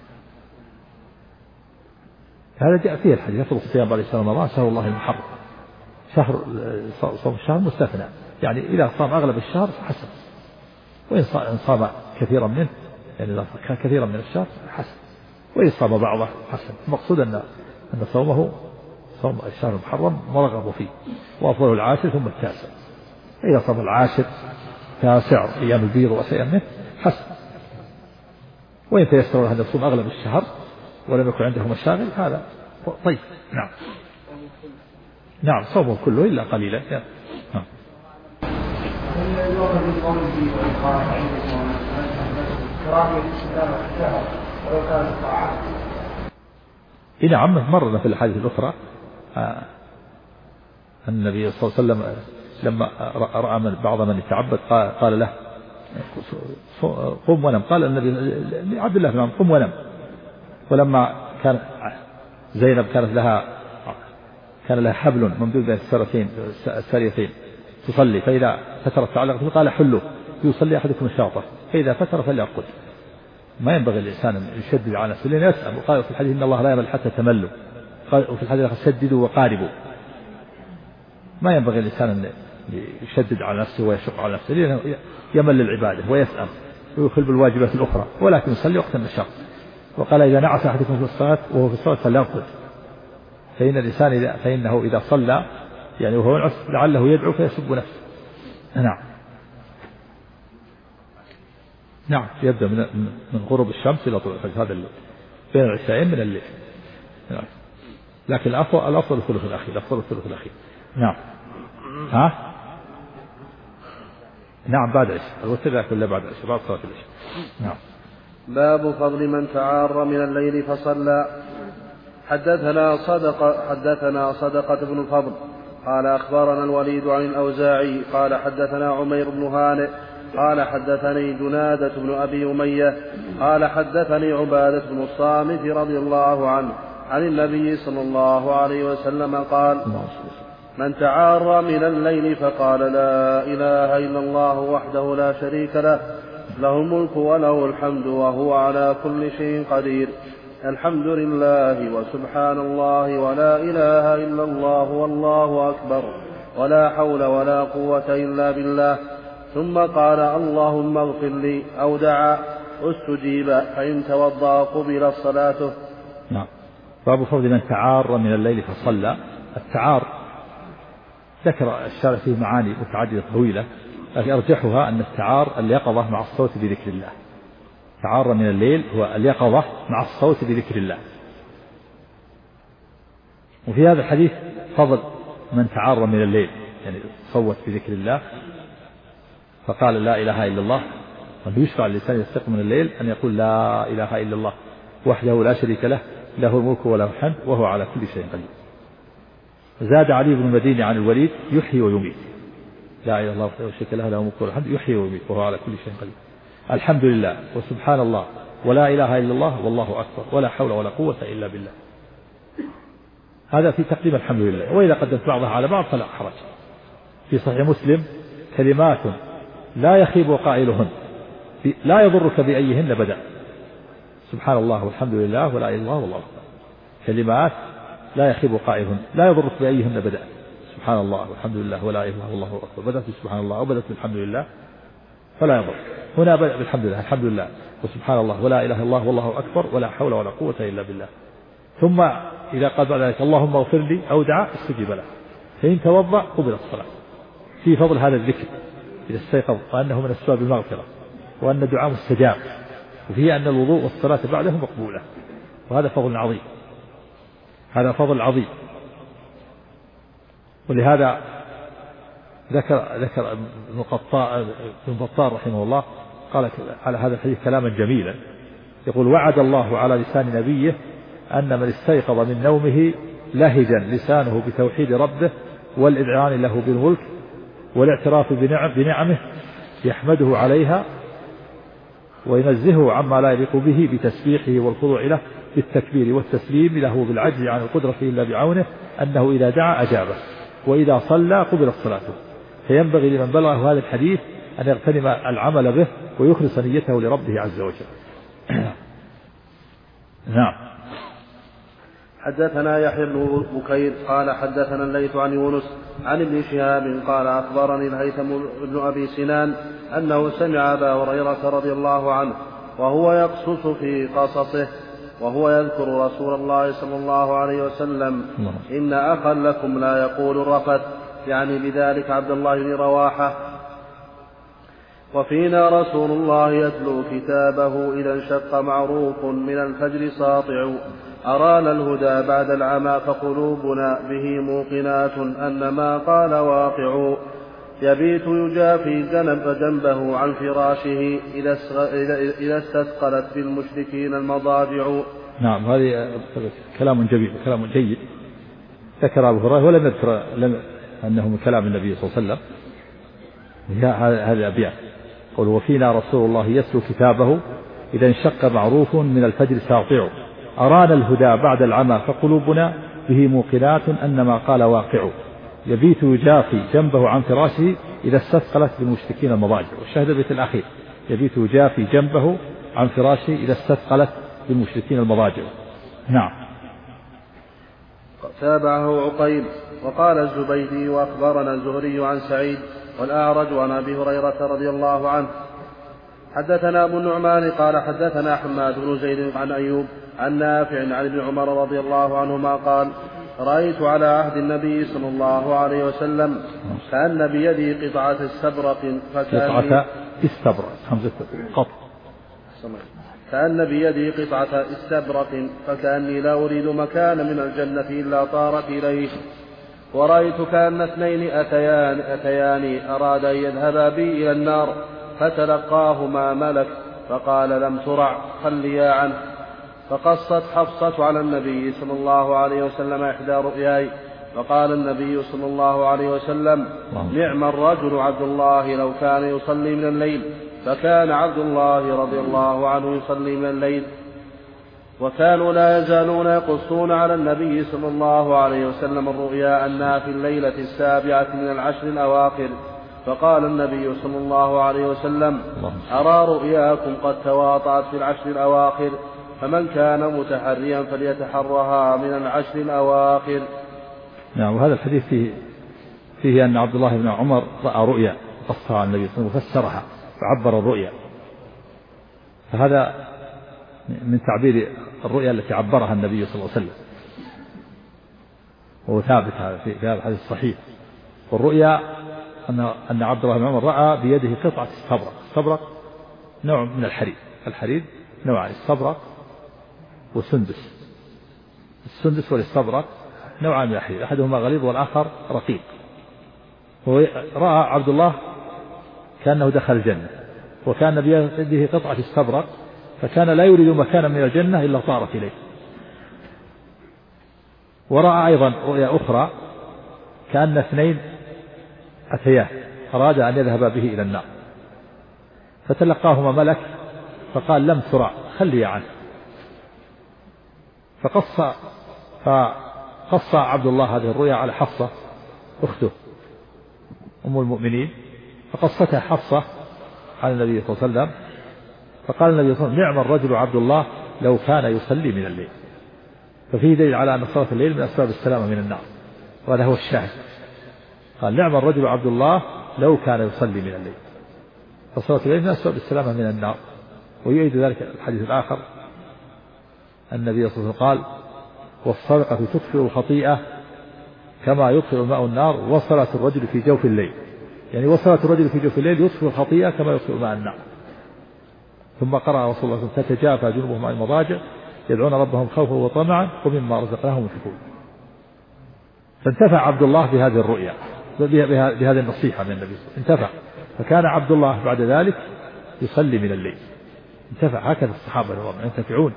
هذا جاء فيه الحديث يفضل الصيام بعد شهر رمضان شهر الله المحرم، شهر صوم الشهر مستثنى، يعني إذا صام أغلب الشهر حسن، وإن صام كثيرا منه يعني إذا كثيرا من الشهر حسن، وإن صام بعضه حسن. المقصود أن صومه صوم الشهر المحرم مرغب فيه، وأفضل العاشر ثم التاسع. إذا صام العاشر 9 أيام البيض وشيئا منه حسن، وإن تيسر له أن يصوم أغلب الشهر ولم يكن عنده مشاغل هذا طيب. نعم. نعم صومه كله إلا قليلا. نعم. نعم مرنا في الحديث الأخرى النبي صلى الله عليه وسلم لما رأى من بعض من يتعبد قال له قم ونم. قال النبي لعبد الله بن عمرو قم ونم. ولما كان زينب كان لها حبل ممدود بين الساريتين تصلي، فإذا فترت تعلقت قال حلوا يصلي أحدكم الشاطر، فإذا فتر فليرقد. ما ينبغي الإنسان أن يشدد على نفسه، لأن يسأل. وقال في الحديث إن الله لا يمل حتى تملوا، وفي الحديث سددوا وقاربوا. ما ينبغي الإنسان أن يشدد على نفسه ويشق على نفسه، لأنه يمل العبادة ويسأل ويخل بالواجبات الأخرى، ولكن يصلي وقت النشاط. وقال إذا نعس أحدكم في الصلاة وهو في الصلاة فليرقد، فإنه إذا صلى يعني وهو ينعس لعله يدعو فيسب نفسه. نعم. نعم يبدأ من غروب الشمس إلى طلوع الفجر، هذا بين العشاءين من الليل. نعم. لكن الأفضل الثلث الأخير. نعم. نعم بعد عشاء، الوتر كله بعد عشاء، بعد صلاة العشاء. نعم. باب فضل من تعار من الليل فصلى. حدثنا صدقة بن الفضل قال أخبرنا الوليد عن الأوزاعي قال حدثنا عمير بن هانئ قال حدثني جنادة بن أبي أمية قال حدثني عبادة بن الصامت رضي الله عنه عن النبي صلى الله عليه وسلم قال من تعار من الليل فقال لا إله إلا الله وحده لا شريك له له الملك وله الحمد وهو على كل شيء قدير الحمد لله وسبحان الله ولا إله إلا الله والله أكبر ولا حول ولا قوة إلا بالله ثم قال اللهم اغفر لي أو دعا استجيب فإن توضأ قبل صلاته. نعم. باب فضل من تعار من الليل فصلى. التعار ذكر الشارع فيه معاني متعددة طويلة، لكن أرجحها أن التعار اليقظة مع الصوت بذكر الله. تعار من الليل هو اليقظة مع الصوت بذكر الله. وفي هذا الحديث فضل من تعار من الليل، يعني صوت بذكر الله فقال لا إله إلا الله. ويشرع للإنسان يستيقظ من الليل أن يقول لا إله إلا الله وحده لا شريك له له الملك وله الحمد وهو على كل شيء قدير. زاد علي بن المديني عن الوليد يحيي ويميت. لا إله إلا الله وحده لا شريك له له الملك وله الحمد يحيي ويميت وهو على كل شيء قدير. الحمد لله وسبحان الله ولا إله إلا الله والله أكبر ولا حول ولا قوة إلا بالله. هذا في تقديم الحمد لله. وإذا قدمت بعضها على بعض فلا حرج. في صحيح مسلم كلمات لا يخيب قائلهن لا يضرك بأيهن بدأ. سبحان الله والحمد لله ولا إله إلا الله والله أكبر. كلمات لا يخيب قائلهن لا يضرك بأيهن بدأ. سبحان الله والحمد لله ولا إله إلا الله والله أكبر. بدأت سبحان الله أو بدأت بالحمد لله فلا يضر. هنا بدأ بالحمد لله الحمد لله وسبحان الله ولا إله إلا الله والله أكبر ولا حول ولا قوة إلا بالله. ثم إذا قال بعد ذلك اللهم اغفر لي أو دعا استجيب له فإن توضأ قبل الصلاة. في فضل هذا الذكر إذا استيقظ وأنه من أسباب المغفرة وأن دعاء مستجاب، وفيه أن الوضوء والصلاة بعده مقبولة، وهذا فضل عظيم. هذا فضل عظيم. ولهذا ذكر ابن بطال رحمه الله قال على هذا الحديث كلاما جميلا يقول وعد الله على لسان نبيه أن من استيقظ من نومه لهجا لسانه بتوحيد ربه والإذعان له بالملك والاعتراف بنعمه يحمده عليها وينزهه عما لا يليق به بتسبيحه والخضوع له بالتكبير والتسليم له بالعجز عن القدرة إلا بعونه أنه إذا دعا أجابه وإذا صلى قبلت صلاته. فينبغي لمن بلغه هذا الحديث أن يغتنم العمل به ويخلص نيته لربه عز وجل. نعم. حدثنا يحيى بن بكير قال حدثنا الليث عن يونس عن ابن شهاب قال أخبرني الهيثم بن أبي سنان أنه سمع أبا هريرة رضي الله عنه وهو يقصص في قصصه وهو يذكر رسول الله صلى الله عليه وسلم إن أخا لكم لا يقول الرفث، يعني بذلك عبد الله بن رواحة. وفينا رسول الله يتلو كتابه إذا انشق معروف من الفجر ساطع أرانا الهدى بعد العمى فقلوبنا به موقنات أن ما قال واقع يبيت يجافي جنبه عن فراشه إذا استثقلت بالمشركين المضاجع. نعم. هذه كلام جميل كلام جيد ذكر أبو هريرة ولم يذكر أنه من كلام النبي صلى الله عليه وسلم. هذه الأبيات قل وفينا رسول الله يتلو كتابه إذا انشق معروف من الفجر ساطع أرانا الهدى بعد العمى فقلوبنا به موقنات أن ما قال واقع يبيت يجافي جنبه عن فراشه إذا استثقلت بالمشركين المضاجع. والشاهد البيت الأخير يبيت يجافي جنبه عن فراشه إذا استثقلت بالمشركين المضاجع. نعم. تابعه عقيل وقال الزبيدي وأخبرنا الزهري عن سعيد والأعرج عن أبي هريرة رضي الله عنه. حدثنا أبو النعمان قال حدثنا حماد بن زيد عن أيوب عن نافع عن ابن عمر رضي الله عنهما قال رأيت على عهد النبي صلى الله عليه وسلم كأن بيدي قطعة استبرق كأن بيدي قطعة استبرق فكأني لا أريد مكان من الجنة إلا طارت إليه. ورأيت كأن اثنين أتيان أراد أن يذهبا بي إلى النار فتلقاهما ملك فقال لم ترع خليا عنه. فقصت حفصة على النبي صلى الله عليه وسلم إحدى رؤياي فقال النبي صلى الله عليه وسلم نعم الرجل عبد الله لو كان يصلي من الليل. فكان عبد الله رضي الله عنه يصلي من الليل. وكانوا لا يزالون يقصون على النبي صلى الله عليه وسلم الرؤيا أنها في الليلة 7 من العشر الأواخر. فقال النبي صلى الله عليه وسلم: أرى رؤياكم قد تواطأت في العشر الأواخر، فمن كان متحريا فليتحرها من العشر الأواخر. نعم. وهذا الحديث فيه أن عبد الله بن عمر رأى رؤيا قصها على النبي صلى الله عليه وسلم وفسرها وعبر الرؤيا، فهذا من تعبير الرؤيا التي عبرها النبي صلى الله عليه وسلم، وهو ثابت في هذا الحديث الصحيح. والرؤيا أن عبد الله بن عمر رأى بيده قطعة استبرق. استبرق نوع من الحرير نوعان: استبرق وسندس. السندس والاستبرق نوعان من الحرير، أحدهما غليظ والآخر رقيق. ورأى عبد الله كأنه دخل الجنة، وكان بيده قطعة استبرق، فكان لا يريد مكانا من الجنة إلا طارت إليه. ورأى أيضا رؤيا أخرى كأن 2 أتياه أراد أن يذهب به إلى النار، فتلقاهما ملك فقال: لم ترى، خلي عنه. فقص عبد الله هذه الرؤيا على حفصة أخته أم المؤمنين، فقصتها حفصة على النبي صلى الله عليه وسلم، فقال النبي صلى الله عليه وسلم: نعم الرجل عبد الله لو كان يصلي من الليل. ففيه دليل على أن صلاة الليل من أسباب السلامة من النار، وهذا هو الشاهد. قال: نعم الرجل عبد الله لو كان يصلي من الليل. فصلاة الليل من أسباب السلامة من النار. ويؤيد ذلك الحديث الآخر، النبي صلى الله عليه وسلم قال: والصدقة تطفئ الخطيئة كما يطفئ الماء النار، وصلاة الرجل في جوف الليل. يعني وصلاة الرجل في جوف الليل يطفئ الخطيئة كما يطفئ الماء النار. ثم قرأ رسول الله صلى الله عليه وسلم: تتجافى جنوبهم عن المضاجع يدعون ربهم خوفا وطمعا ومما رزقناهم ينفقون. فانتفع عبد الله بهذه الرؤيا، بهذه النصيحة من النبي صلى الله عليه وسلم، انتفع. فكان عبد الله بعد ذلك يصلي من الليل، انتفع. هكذا الصحابة ينتفعون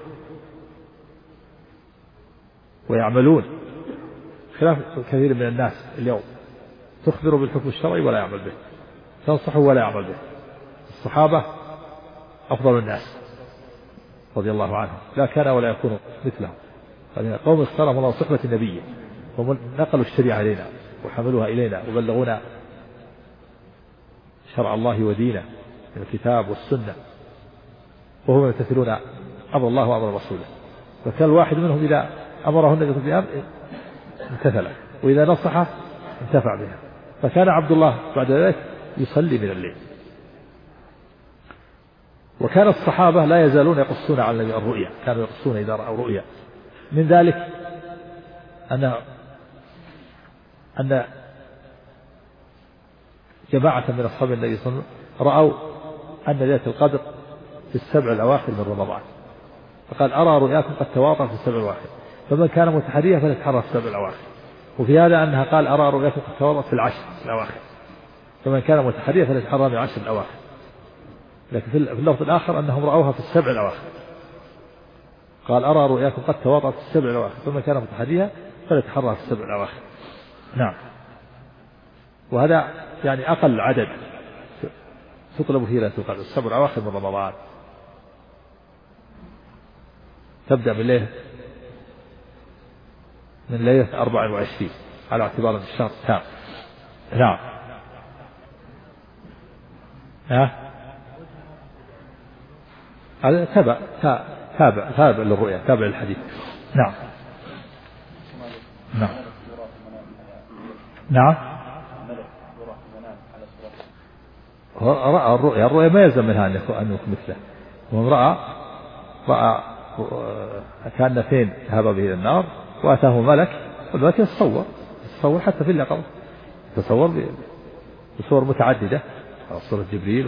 ويعملون، خلاف كثير من الناس اليوم تخبر بالحكم الشرعي ولا يعمل به، تنصح ولا يعمل به. الصحابة أفضل الناس رضي الله عنهم، لا كان ولا يكون مثلهم. قوم اختارهم الله صحبة النبي، ومن نقلوا الشريعة إلينا وحملوها إلينا وبلغونا شرع الله ودينه من الكتاب والسنة، وهم يمتثلون أمر الله وأمر رسوله. فكان الواحد منهم إذا أمره النبي بأمر امتثله، وإذا نصحه انتفع بها. فكان عبد الله بعد ذلك يصلي من الليل. وكان الصحابة لا يزالون يقصون على النبي الرؤيا، كانوا يقصون إذا رأوا رؤيا. من ذلك أن جماعة من أصحاب النبي صلى الله عليه وسلم رأوا أن ليلة القدر في 7 الأواخر من رمضان، فقال: أرى رؤياكم قد تواطأ في 7 الأواخر، فمن كان متحريا فليتحرى في 7 الأواخر. وفي هذا أنها قال: أرى رؤياكم قد تواطأ في 10 الأواخر، فمن كان متحريا فليتحرى في 10 الأواخر. لكن في اللفظ الآخر أنهم رأوها في 7 الأواخر، قال: أرى رؤياكم قد تواطأت في 7 الأواخر، فمن كان متحريا فليتحرى في 7 الأواخر. نعم. وهذا يعني أقل عدد تطلب فيه ليلة القدر، 7 الأواخر من رمضان. تبدأ من ليلة 24 على اعتبار الشهر تام. نعم. هذا تابع للرؤيا، تابع للحديث. نعم. نعم. نعم. رأى الرؤيا ما يلزم منها أن يكون مثله. ومن رأى كان 2 ذهب به إلى النار وأتاه ملك، والملك يتصور حتى في اليقظة، يتصور بصور متعددة، صورة جبريل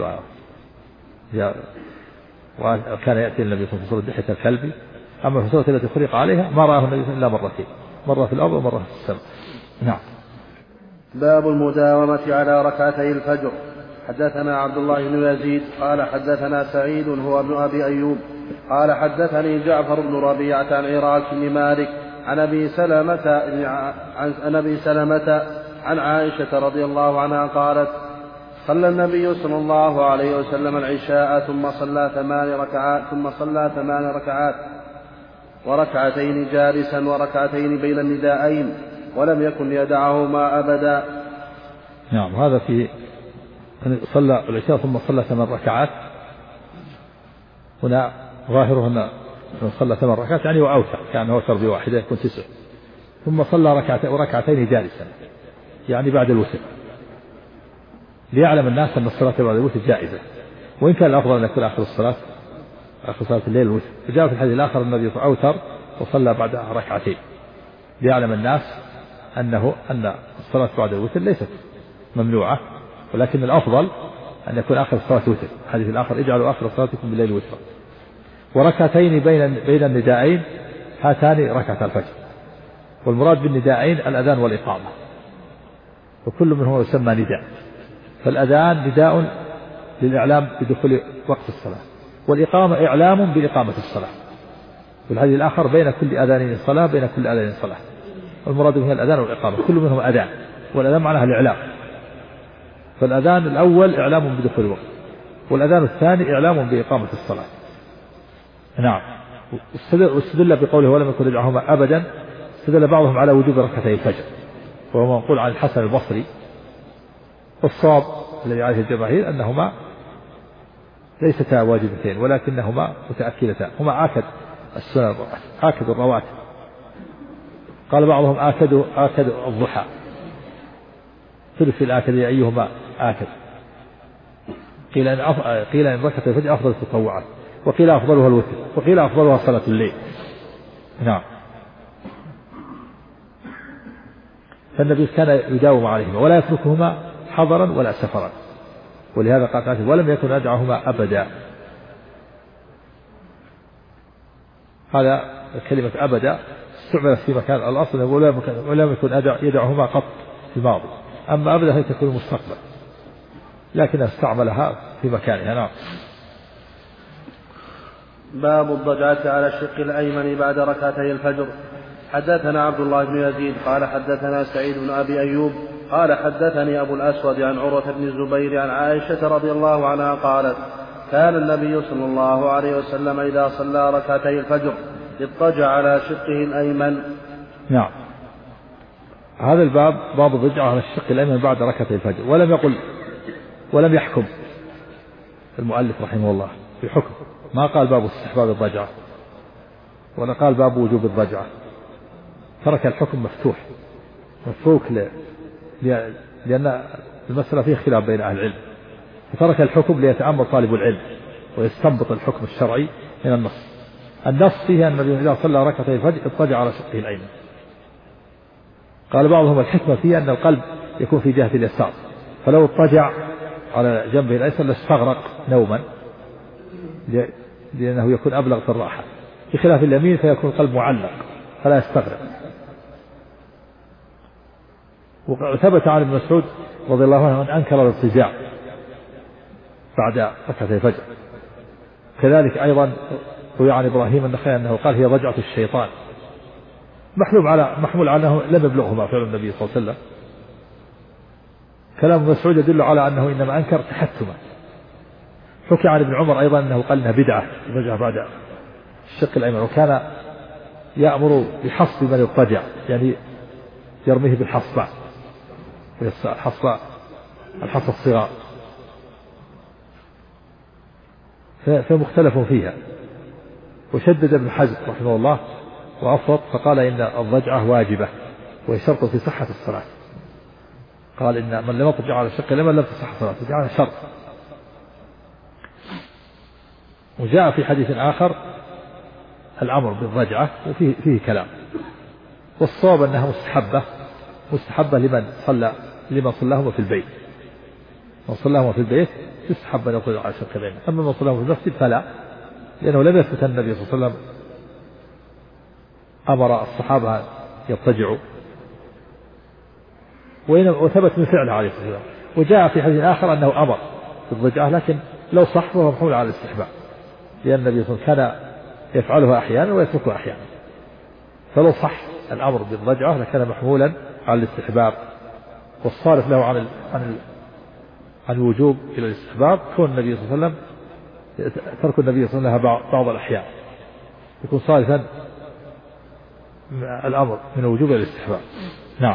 وكان يأتي النبي صلى الله عليه وسلم دحية الكلب. أما في الصورة التي خلق عليها ما رآه النبي إلا مرتين، مرة في الأرض ومرة في السماء. نعم. باب المداومة على ركعتي الفجر. حدثنا عبد الله بن يزيد قال حدثنا سعيد هو ابن أبي أيوب قال حدثني جعفر بن ربيعة عن عراك بن مالك عن أبي سلمة عن عائشة رضي الله عنها قالت: صلى النبي صلى الله عليه وسلم العشاء ثم صلى 8 ركعات وركعتين جالسا وركعتين بين النداءين ولم يكن يدعهما أبدا. نعم. هذا في صلى العشاء ثم صلى 8 ركعات. هنا ظاهره أن صلى 8 ركعات يعني وأوتر، كان أوتر بواحدة يكون 9. ثم صلى ركعتين جالسا يعني بعد الوتر، ليعلم الناس أن الصلاة بعد الوتر جائزة، وإن كان الأفضل أن يكون آخر صلاة الليل الوتر. فجاء في الحديث الآخر النبي أوتر وصلى بعدها ركعتين، ليعلم الناس أن الصلاة بعد الوتر ليست ممنوعة، ولكن الأفضل أن يكون آخر الصلاة وتر. الحديث الآخر اجعلوا آخر صلاتكم بالليل وترا. وركعتين بين النداءين هاتان ركعة الفجر، والمراد بالنداءين الأذان والإقامة، وكل منهما يسمى نداء. فالأذان نداء للإعلام بدخول وقت الصلاة، والإقامة إعلام بإقامة الصلاة. والحديث الآخر بين كل أذانين صلاة، بين كل أذان صلاة. والمراد به الأذان والإقامة، كل منهما أذان، والأذان معناها الإعلام. فالأذان الأول إعلام بدخول الوقت، والأذان الثاني إعلام بإقامة الصلاة. نعم. واستدل بقوله ولم يكن يدعهما أبدا، استدل بعضهم على وجوب ركعتي الفجر، وهو منقول عن الحسن البصري. والصواب الذي عليه الجماهير أنهما ليستا واجبتين ولكنهما متأكدتان، هما آكد السنن، آكد الرواتب. قال بعضهم آكد الضحى، ثلث الآكد أيهما آكد. قيل إن ركعة الفجر أفضل التطوعات، وقيل أفضلها الوتر، وقيل أفضلها صلاة الليل. نعم. فالنبي كان يداوم عليهما ولا يتركهما حضرا ولا سفرا، ولهذا قال تعالى ولم يكن يدعهما أبدا. هذا كلمة أبدا استعملت في مكان الأصل، ولم يكن يدعهما قط في الماضي، أما أبدا هي تكون المستقبل، لكن استعملها في مكانها. نعم. باب الضجعة على الشق الأيمن بعد ركعتي الفجر. حدثنا عبد الله بن يزيد قال حدثنا سعيد بن أبي أيوب قال حدثني أبو الأسود عن عروة بن الزبير عن عائشة رضي الله عنها قالت كان النبي صلى الله عليه وسلم إذا صلى ركعتي الفجر اضطجع على شقه الأيمن. نعم. هذا الباب باب الضجعة على الشق الأيمن بعد ركعتي الفجر، ولم يحكم المؤلف رحمه الله بحكم، ما قال باب استحباب الضجعة ولا قال باب وجوب الضجعة، ترك الحكم مفتوح لأن المسألة فيه خلاف بين أهل العلم، فترك الحكم ليتأمل طالب العلم ويستنبط الحكم الشرعي من النص فيه أن النبي إذا صلى ركعتي الفجر اضطجع على شقه الأيمن. قال بعضهم الحكمة فيه أن القلب يكون في جهة اليسار، فلو اضطجع على جنبه الأيسر لاستغرق نوما، لأنه يكون أبلغ في الراحة، بخلاف اليمين فيكون القلب معلق فلا يستغرق. وثبت عن ابن مسعود رضي الله عنه أن أنكر الاضطجاع بعد ركعتي الفجر. كذلك أيضا روي عن إبراهيم النخعي أنه قال هي ضجعة الشيطان، محمول على أنه لم يبلغهما فعل النبي صلى الله عليه وسلم. كلام ابن مسعود يدل على أنه إنما أنكر تحتما. حكي عن ابن عمر أيضا أنه قال إنها بدعة الضجعة بعد الشق الأيمن، وكان يأمر بحصب من يضطجع، يعني يرميه بالحصبة، الحصى الصغار، فمختلف فيها. وشدد ابن حزم رحمه الله وأفرط فقال إن الضجعة واجبة وهي شرط في صحة الصلاة. قال إن من لم يضطجع على الشق الأيمن لم تصح صلاته، جعلها شرط. وجاء في حديث آخر الأمر بالضجعة وفيه كلام، والصواب أنها مستحبة لمن صلاهما في البيت. من صلاهما في البيت يستحب أن يضطجع على الشق الأيمن، أما من صلاهما في المسجد فلا، لأنه لم يثبت النبي صلى الله عليه وسلم أمر الصحابة أن يضطجعوا، وثبت من فعله عليه الصلاة والسلام. وجاء في حديث آخر أنه أمر بالضجعة، لكن لو صح فهو محمول على الاستحباب، لأن النبي صلى الله عليه وسلم كان يفعلها أحيانا ويتركها أحيانا، فلو صح الأمر بالضجعة لكان محمولا على الاستحباب. والصارف له عن الوجوب إلى الاستحباب كون النبي صلى الله عليه وسلم ترك النبي صلى الله عليه وسلم بعض الأحيان، يكون صارفا الأمر من وجوب الاستحباب. نعم.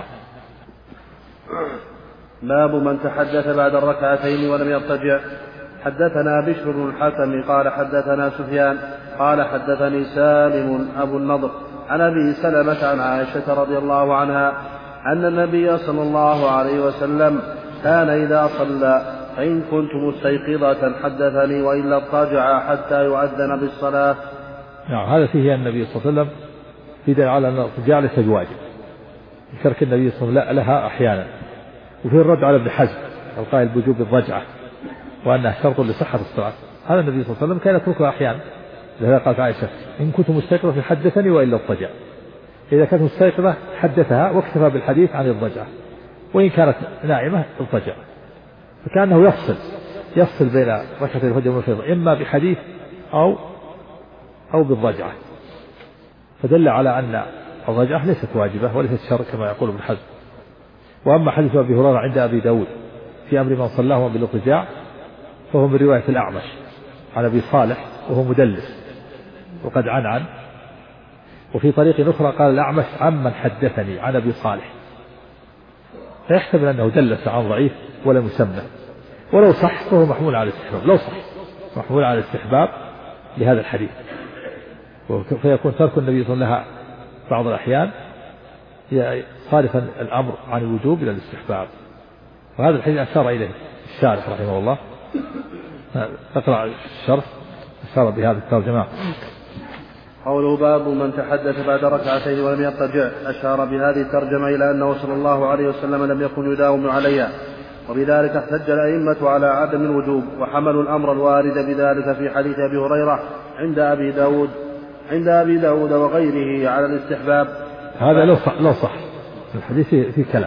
باب من تحدث بعد الركعتين ولم يضطجع. حدثنا بشر بن الحكم قال حدثنا سفيان قال حدثني سالم أبو النضر عن أبي سلمة عن عائشة رضي الله عنها أن النبي صلى الله عليه وسلم كان إذا صلى فإن كنت مستيقظة حدثني وإلا اضطجع حتى يؤذن بالصلاة. نعم. هذا فيه النبي صلى الله عليه وسلم في دليل على أن الاضطجاع ليس بواجب، ترك النبي صلى الله عليه وسلم لها أحيانا. وفي الرد على ابن حزم القائل بوجوب الضجعة وأنها شرط لصحة الصلاة، هذا النبي صلى الله عليه وسلم كان يتركها أحيانا. لهذا قالت عائشة إن كنت مستيقظة حدثني وإلا اضطجع. إذا كانت مستيقظة حدثها واكتفى بالحديث عن الضجعة، وإن كانت نائمة اضطجع. فكأنه يفصل بين ركعتي الفجر والفريضة إما بحديث أو بالضجعة، فدل على أن الضجعة ليست واجبة وليست شرط كما يقول ابن حزم. وأما حديث أبي هريرة عند أبي داود في أمر من صلاه بالاضطجاع فهو من رواية الأعمش عن أبي صالح وهو مدلس وقد عن وفي طريق أخرى قال الأعمش عمن حدثني عن أبي صالح، فيحتمل أنه دلس عن ضعيف ولم يسمى. ولو صح فهو محمول على الاستحباب، لو صح محمول على الاستحباب لهذا الحديث، فيكون ترك النبي صلى الله عليه وسلم لها بعض الأحيان صارفا الأمر عن الوجوب إلى الاستحباب. وهذا الحديث أشار إليه الشارح رحمه الله. اقرأ الشرح أشار بهذه الترجمة. قوله باب من تحدث بعد ركعتين ولم يضطجع، أشار بهذه الترجمة إلى أنه صلى الله عليه وسلم لم يكن يداوم عليها، وبذلك احتج الأئمة على عدم الوجوب، وحملوا الأمر الوارد بذلك في حديث أبي هريرة عند أبي داود وغيره على الاستحباب. هذا لو صح الحديث في كلام،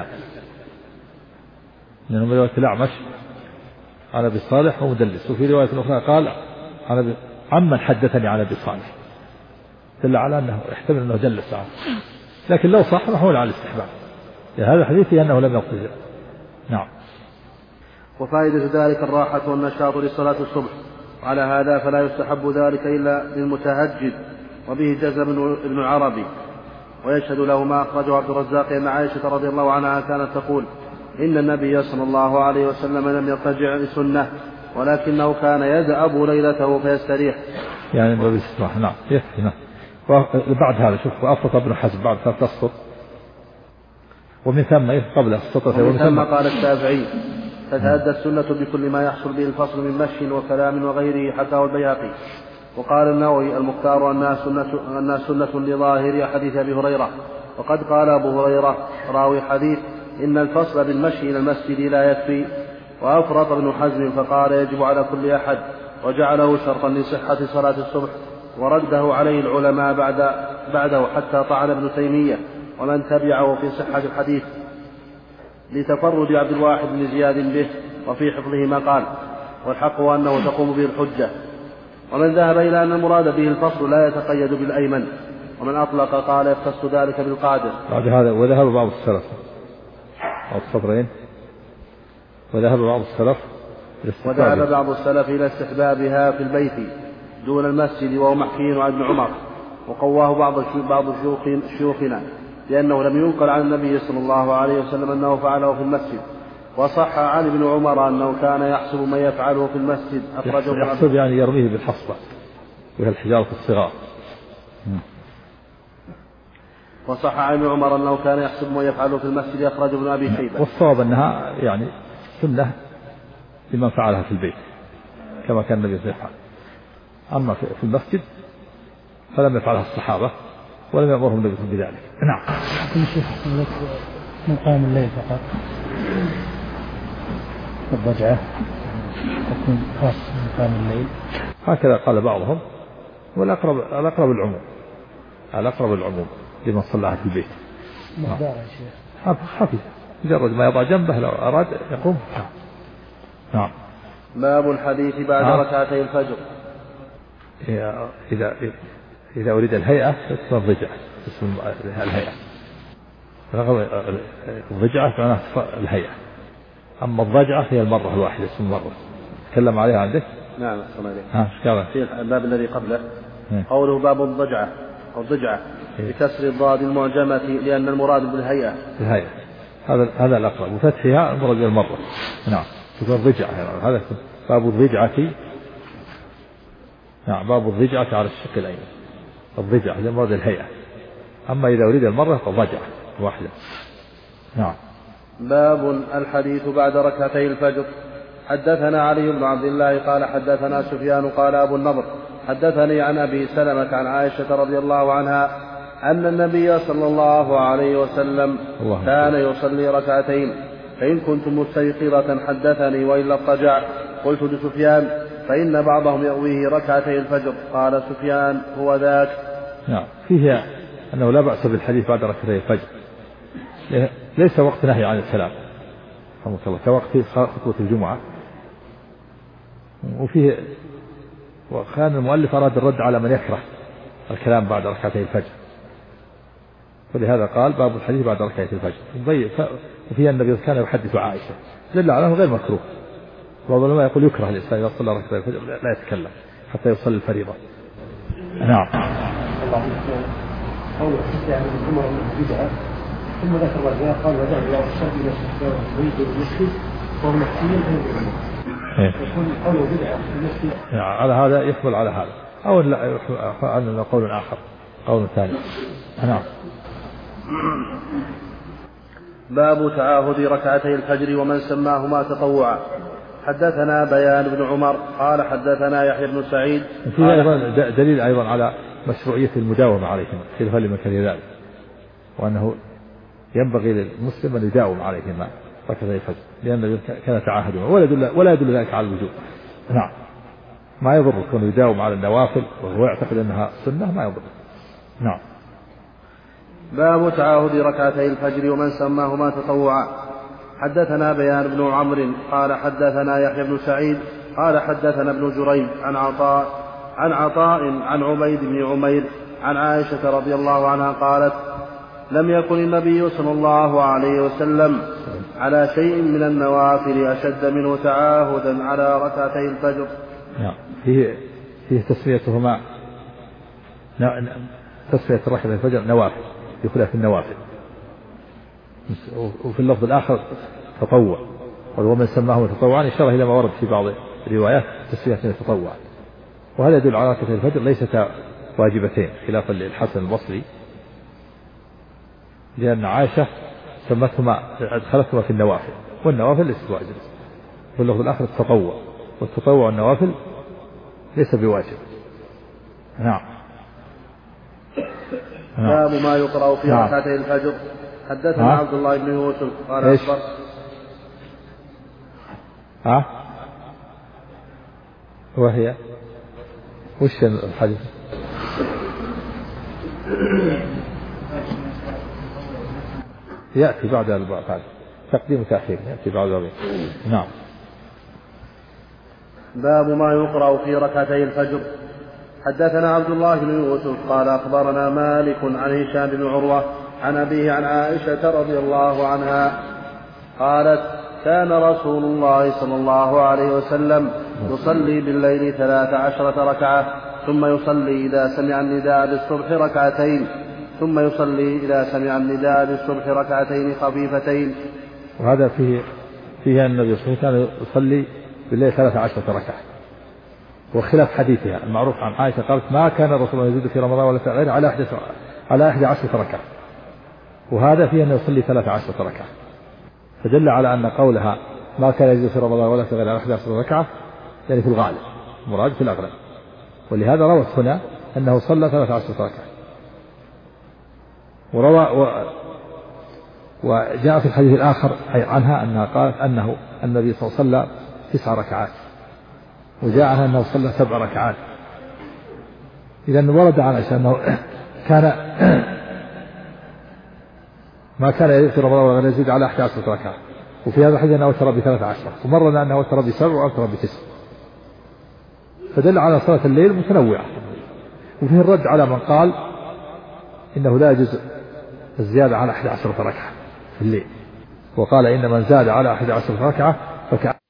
لأنه من رواية الأعمش عن أبي صالح ومدلس، وفي رواية أخرى قال عمن حدثني عن أبي صالح، دل على أنه يحتمل أنه دلس عنه، لكن لو صح محمول على الاستحباب هذا الحديث أنه لم يضطجع. نعم. وفائدة ذلك الراحة والنشاط لصلاة الصبح، وعلى هذا فلا يستحب ذلك إلا للمتهجد، وبه جزم ابن العربي. ويشهد له ما أخرجه عبد الرزاق أن عائشة رضي الله عنها كانت تقول إن النبي صلى الله عليه وسلم لم يضطجع لسنة، ولكنه كان يذهب ليلته فيستريح. يعني باب الاستراحة. نعم يكفي. نعم. وبعد هذا شوف وأفرط ابن حزم بعد ثلاث أسطر، ومن ثم قبل السطر ومن ثم قال الشافعي تتأدى السنة بكل ما يحصل به الفصل من مشي وكلام وغيره، حكاه البيهقي. وقال النووي المختار أنها سنة لظاهر حديث أبي هريرة. وقد قال أبو هريرة راوي حديث إن الفصل بالمشي إلى المسجد لا يكفي. وأفرط ابن حزم فقال يجب على كل أحد، وجعله شرطا لصحة صلاة الصبح، ورده عليه العلماء بعده حتى طعن ابن تيمية ومن تبعه في صحة الحديث لتفرد عبد الواحد بن زياد به وفي حفظه ما قال، والحق أنه تقوم به الحجة. ومن ذهب إلى أن المراد به الفصل لا يتقيد بالأيمن، ومن أطلق قال يختص ذلك بالقادر. بعد هذا وذهب بعض السلف أو الصدرين وذهب بعض السلف إلى استحبابها في البيت دون المسجد، وهو محكي عن ابن عمر، وقواه بعض شيوخنا لأنه لم ينقل عن النبي صلى الله عليه وسلم أنه فعله في المسجد. وصح عن ابن عمر أنه كان يحسب ما يفعله في المسجد. يحسب يعني يرميه بالحصبة وهي الحجارة الصغار. وصح عن ابن عمر أنه كان يحسب ما يفعله في المسجد، أخرج ابن أبي شيبة. والصواب أنها يعني سنة لمن فعلها في البيت كما كان النبي صلى الله عليه وسلم، أما في المسجد فلم يفعلها الصحابة ولم يأمرهم النبي بذلك. نعم. من قام الليل فقط الضجعة تكون خاص من قام الليل، هكذا قال بعضهم، والأقرب العموم لمن صلى في البيت. مقدار يا شيخ خفيف مجرد ما يضع جنبه لو أراد يقوم. نعم. باب الحديث بعد ركعتي الفجر. إذا أريد الهيئة اسم الضجعة، اسم الهيئة. الضجعة معناها الهيئة، أما الضجعة هي المرة الواحدة، اسم المرة. تكلم عليها عندك؟ نعم. في الباب الذي قبله قوله باب الضجعة أو الضجعة بكسر الضاد المعجمة لأن المراد بالهيئة. الهيئة هذا الأقرب، وفتحها المراد بالمرة. نعم تكون الضجعة، هذا باب الضجعة. نعم باب الضجعة على الشق الأيمن، الضجعة المراد الهيئة، أما إذا أريد المرة فضجعة واحدة. نعم. باب الحديث بعد ركعتي الفجر. حدثنا علي بن عبد الله قال حدثنا سفيان قال أبو النضر حدثني عن أبي سلمة عن عائشة رضي الله عنها أن النبي صلى الله عليه وسلم كان يصلي ركعتين، فإن كنت مستيقظة حدثني وإلا اضطجع. قلت لسفيان فإن بعضهم يأويه ركعتي الفجر. قال سفيان هو ذاك. نعم فيه أنه لا بأس بالحديث بعد ركعتي الفجر، ليس وقت نهي عن السلام كوقت خطبة الجمعة. وفيه وكان المؤلف أراد الرد على من يكره الكلام بعد ركعتي الفجر، فلهذا قال باب الحديث بعد ركعتي الفجر. وفيها النبي كان يحدث عائشة دل على أنه غير مكروه. بعض العلماء يقول يكره الإنسان إذا صلى ركعتي الفجر لا يتكلم حتى يصلي الفريضة. نعم. ثم ذكر الرجاء قال ودعوا إلى الشرط إلى الشرط ويريد المسجد وهو محسين يكون قوله بدعة في المسجد. على هذا يحمل على هذا، أو أن قول آخر قول ثاني. نعم. باب تعاهد ركعتي الفجر ومن سماهما تطوعا. حدثنا بيان بن عمر قال حدثنا يحيى بن سعيد. فيه أيضا دليل أيضا على مشروعية المداومة عليهما خلافا لمن كان ذلك، وأنه ينبغي للمسلم أن يداوم عليهما ركعتي الفجر لأن كان تعاهدهما ولا يدل ذلك على الوجوب. نعم ما يضر كونه يداوم على النوافل وهو يعتقد أنها سنة ما يضر. نعم. باب تعاهد ركعتي الفجر ومن سماهما تطوعا. حدثنا بيان بن عمرو قال حدثنا يحيى بن سعيد قال حدثنا ابن جريج عن عطاء عن عبيد بن عمير عن عائشة رضي الله عنها قالت لم يكن النبي صلى الله عليه وسلم على شيء من النوافل أشد منه تعاهدا على ركعتي الفجر. فيه تسميتهما تسمية ركعتي الفجر نوافل يدخلها في النوافل، وفي اللفظ الآخر تطوع، ومن سماهما تطوعا إشارة إلى ما ورد في بعض الروايات تسمية التطوع، وهذا يدل على ركعتي الفجر ليست واجبتين خلافا للحسن البصري، لأن عائشة سمتهما أدخلتهما في النوافل، والنوافل ليست واجبة. في اللفظ الآخر التطوع، والتطوع والنوافل ليس بواجب. نعم. باب ما يقرأ في ركعتي الفجر. حدثنا عبد الله بن يوسف قال أخبر وهي وش الحديث؟ يأتي بعد البعض تقديم وتأخير يأتي بعد ذلك. نعم. باب ما يقرأ في ركعتي الفجر. حدثنا عبد الله بن يوسف قال أخبرنا مالك عن هشام بن عروة عن أبيه عن عائشة رضي الله عنها قالت كان رسول الله صلى الله عليه وسلم يصلي بالليل 13 ركعة ثم يصلي إذا سمع النداء بالصبح ركعتين ثم يصلي إذا سمع النداء بالصبح ركعتين خفيفتين. وهذا فيه أن النبي صلى الله عليه وسلم كان يصلي بالليل 13 ركعة، وخلاف حديثها المعروف عن عائشة قالت ما كان الرسول يزيد في رمضان ولا في غيره على 11 ركعة، وهذا فيه أنه يصلي 13 ركعة، فدل على أن قولها ما كان يزيد في رمضان ولا في غيره على 11 ركعة يعني في الغالب مراد في الأغلب، ولهذا روت هنا أنه صلى 13 ركعة. وجاء في الحديث الآخر عنها أنها قالت أنه النبي صلى الله عليه وسلم 9 ركعات، وجاء عنها أنه صلى 7 ركعات. إذا ورد عن عائشة أنه كان ما كان يزيد في رمضان ولا يزيد على 11 ركعة، وفي هذا الحديث أنه أوتر ب13، ومرنا أنه أوتر ب7 وأوتر ب9، فدل على صلاة الليل متنوعة. وفيه الرد على من قال إنه لا يجوز الزيادة على 11 ركعة في الليل، وقال إن من زاد على 11 ركعة فكأن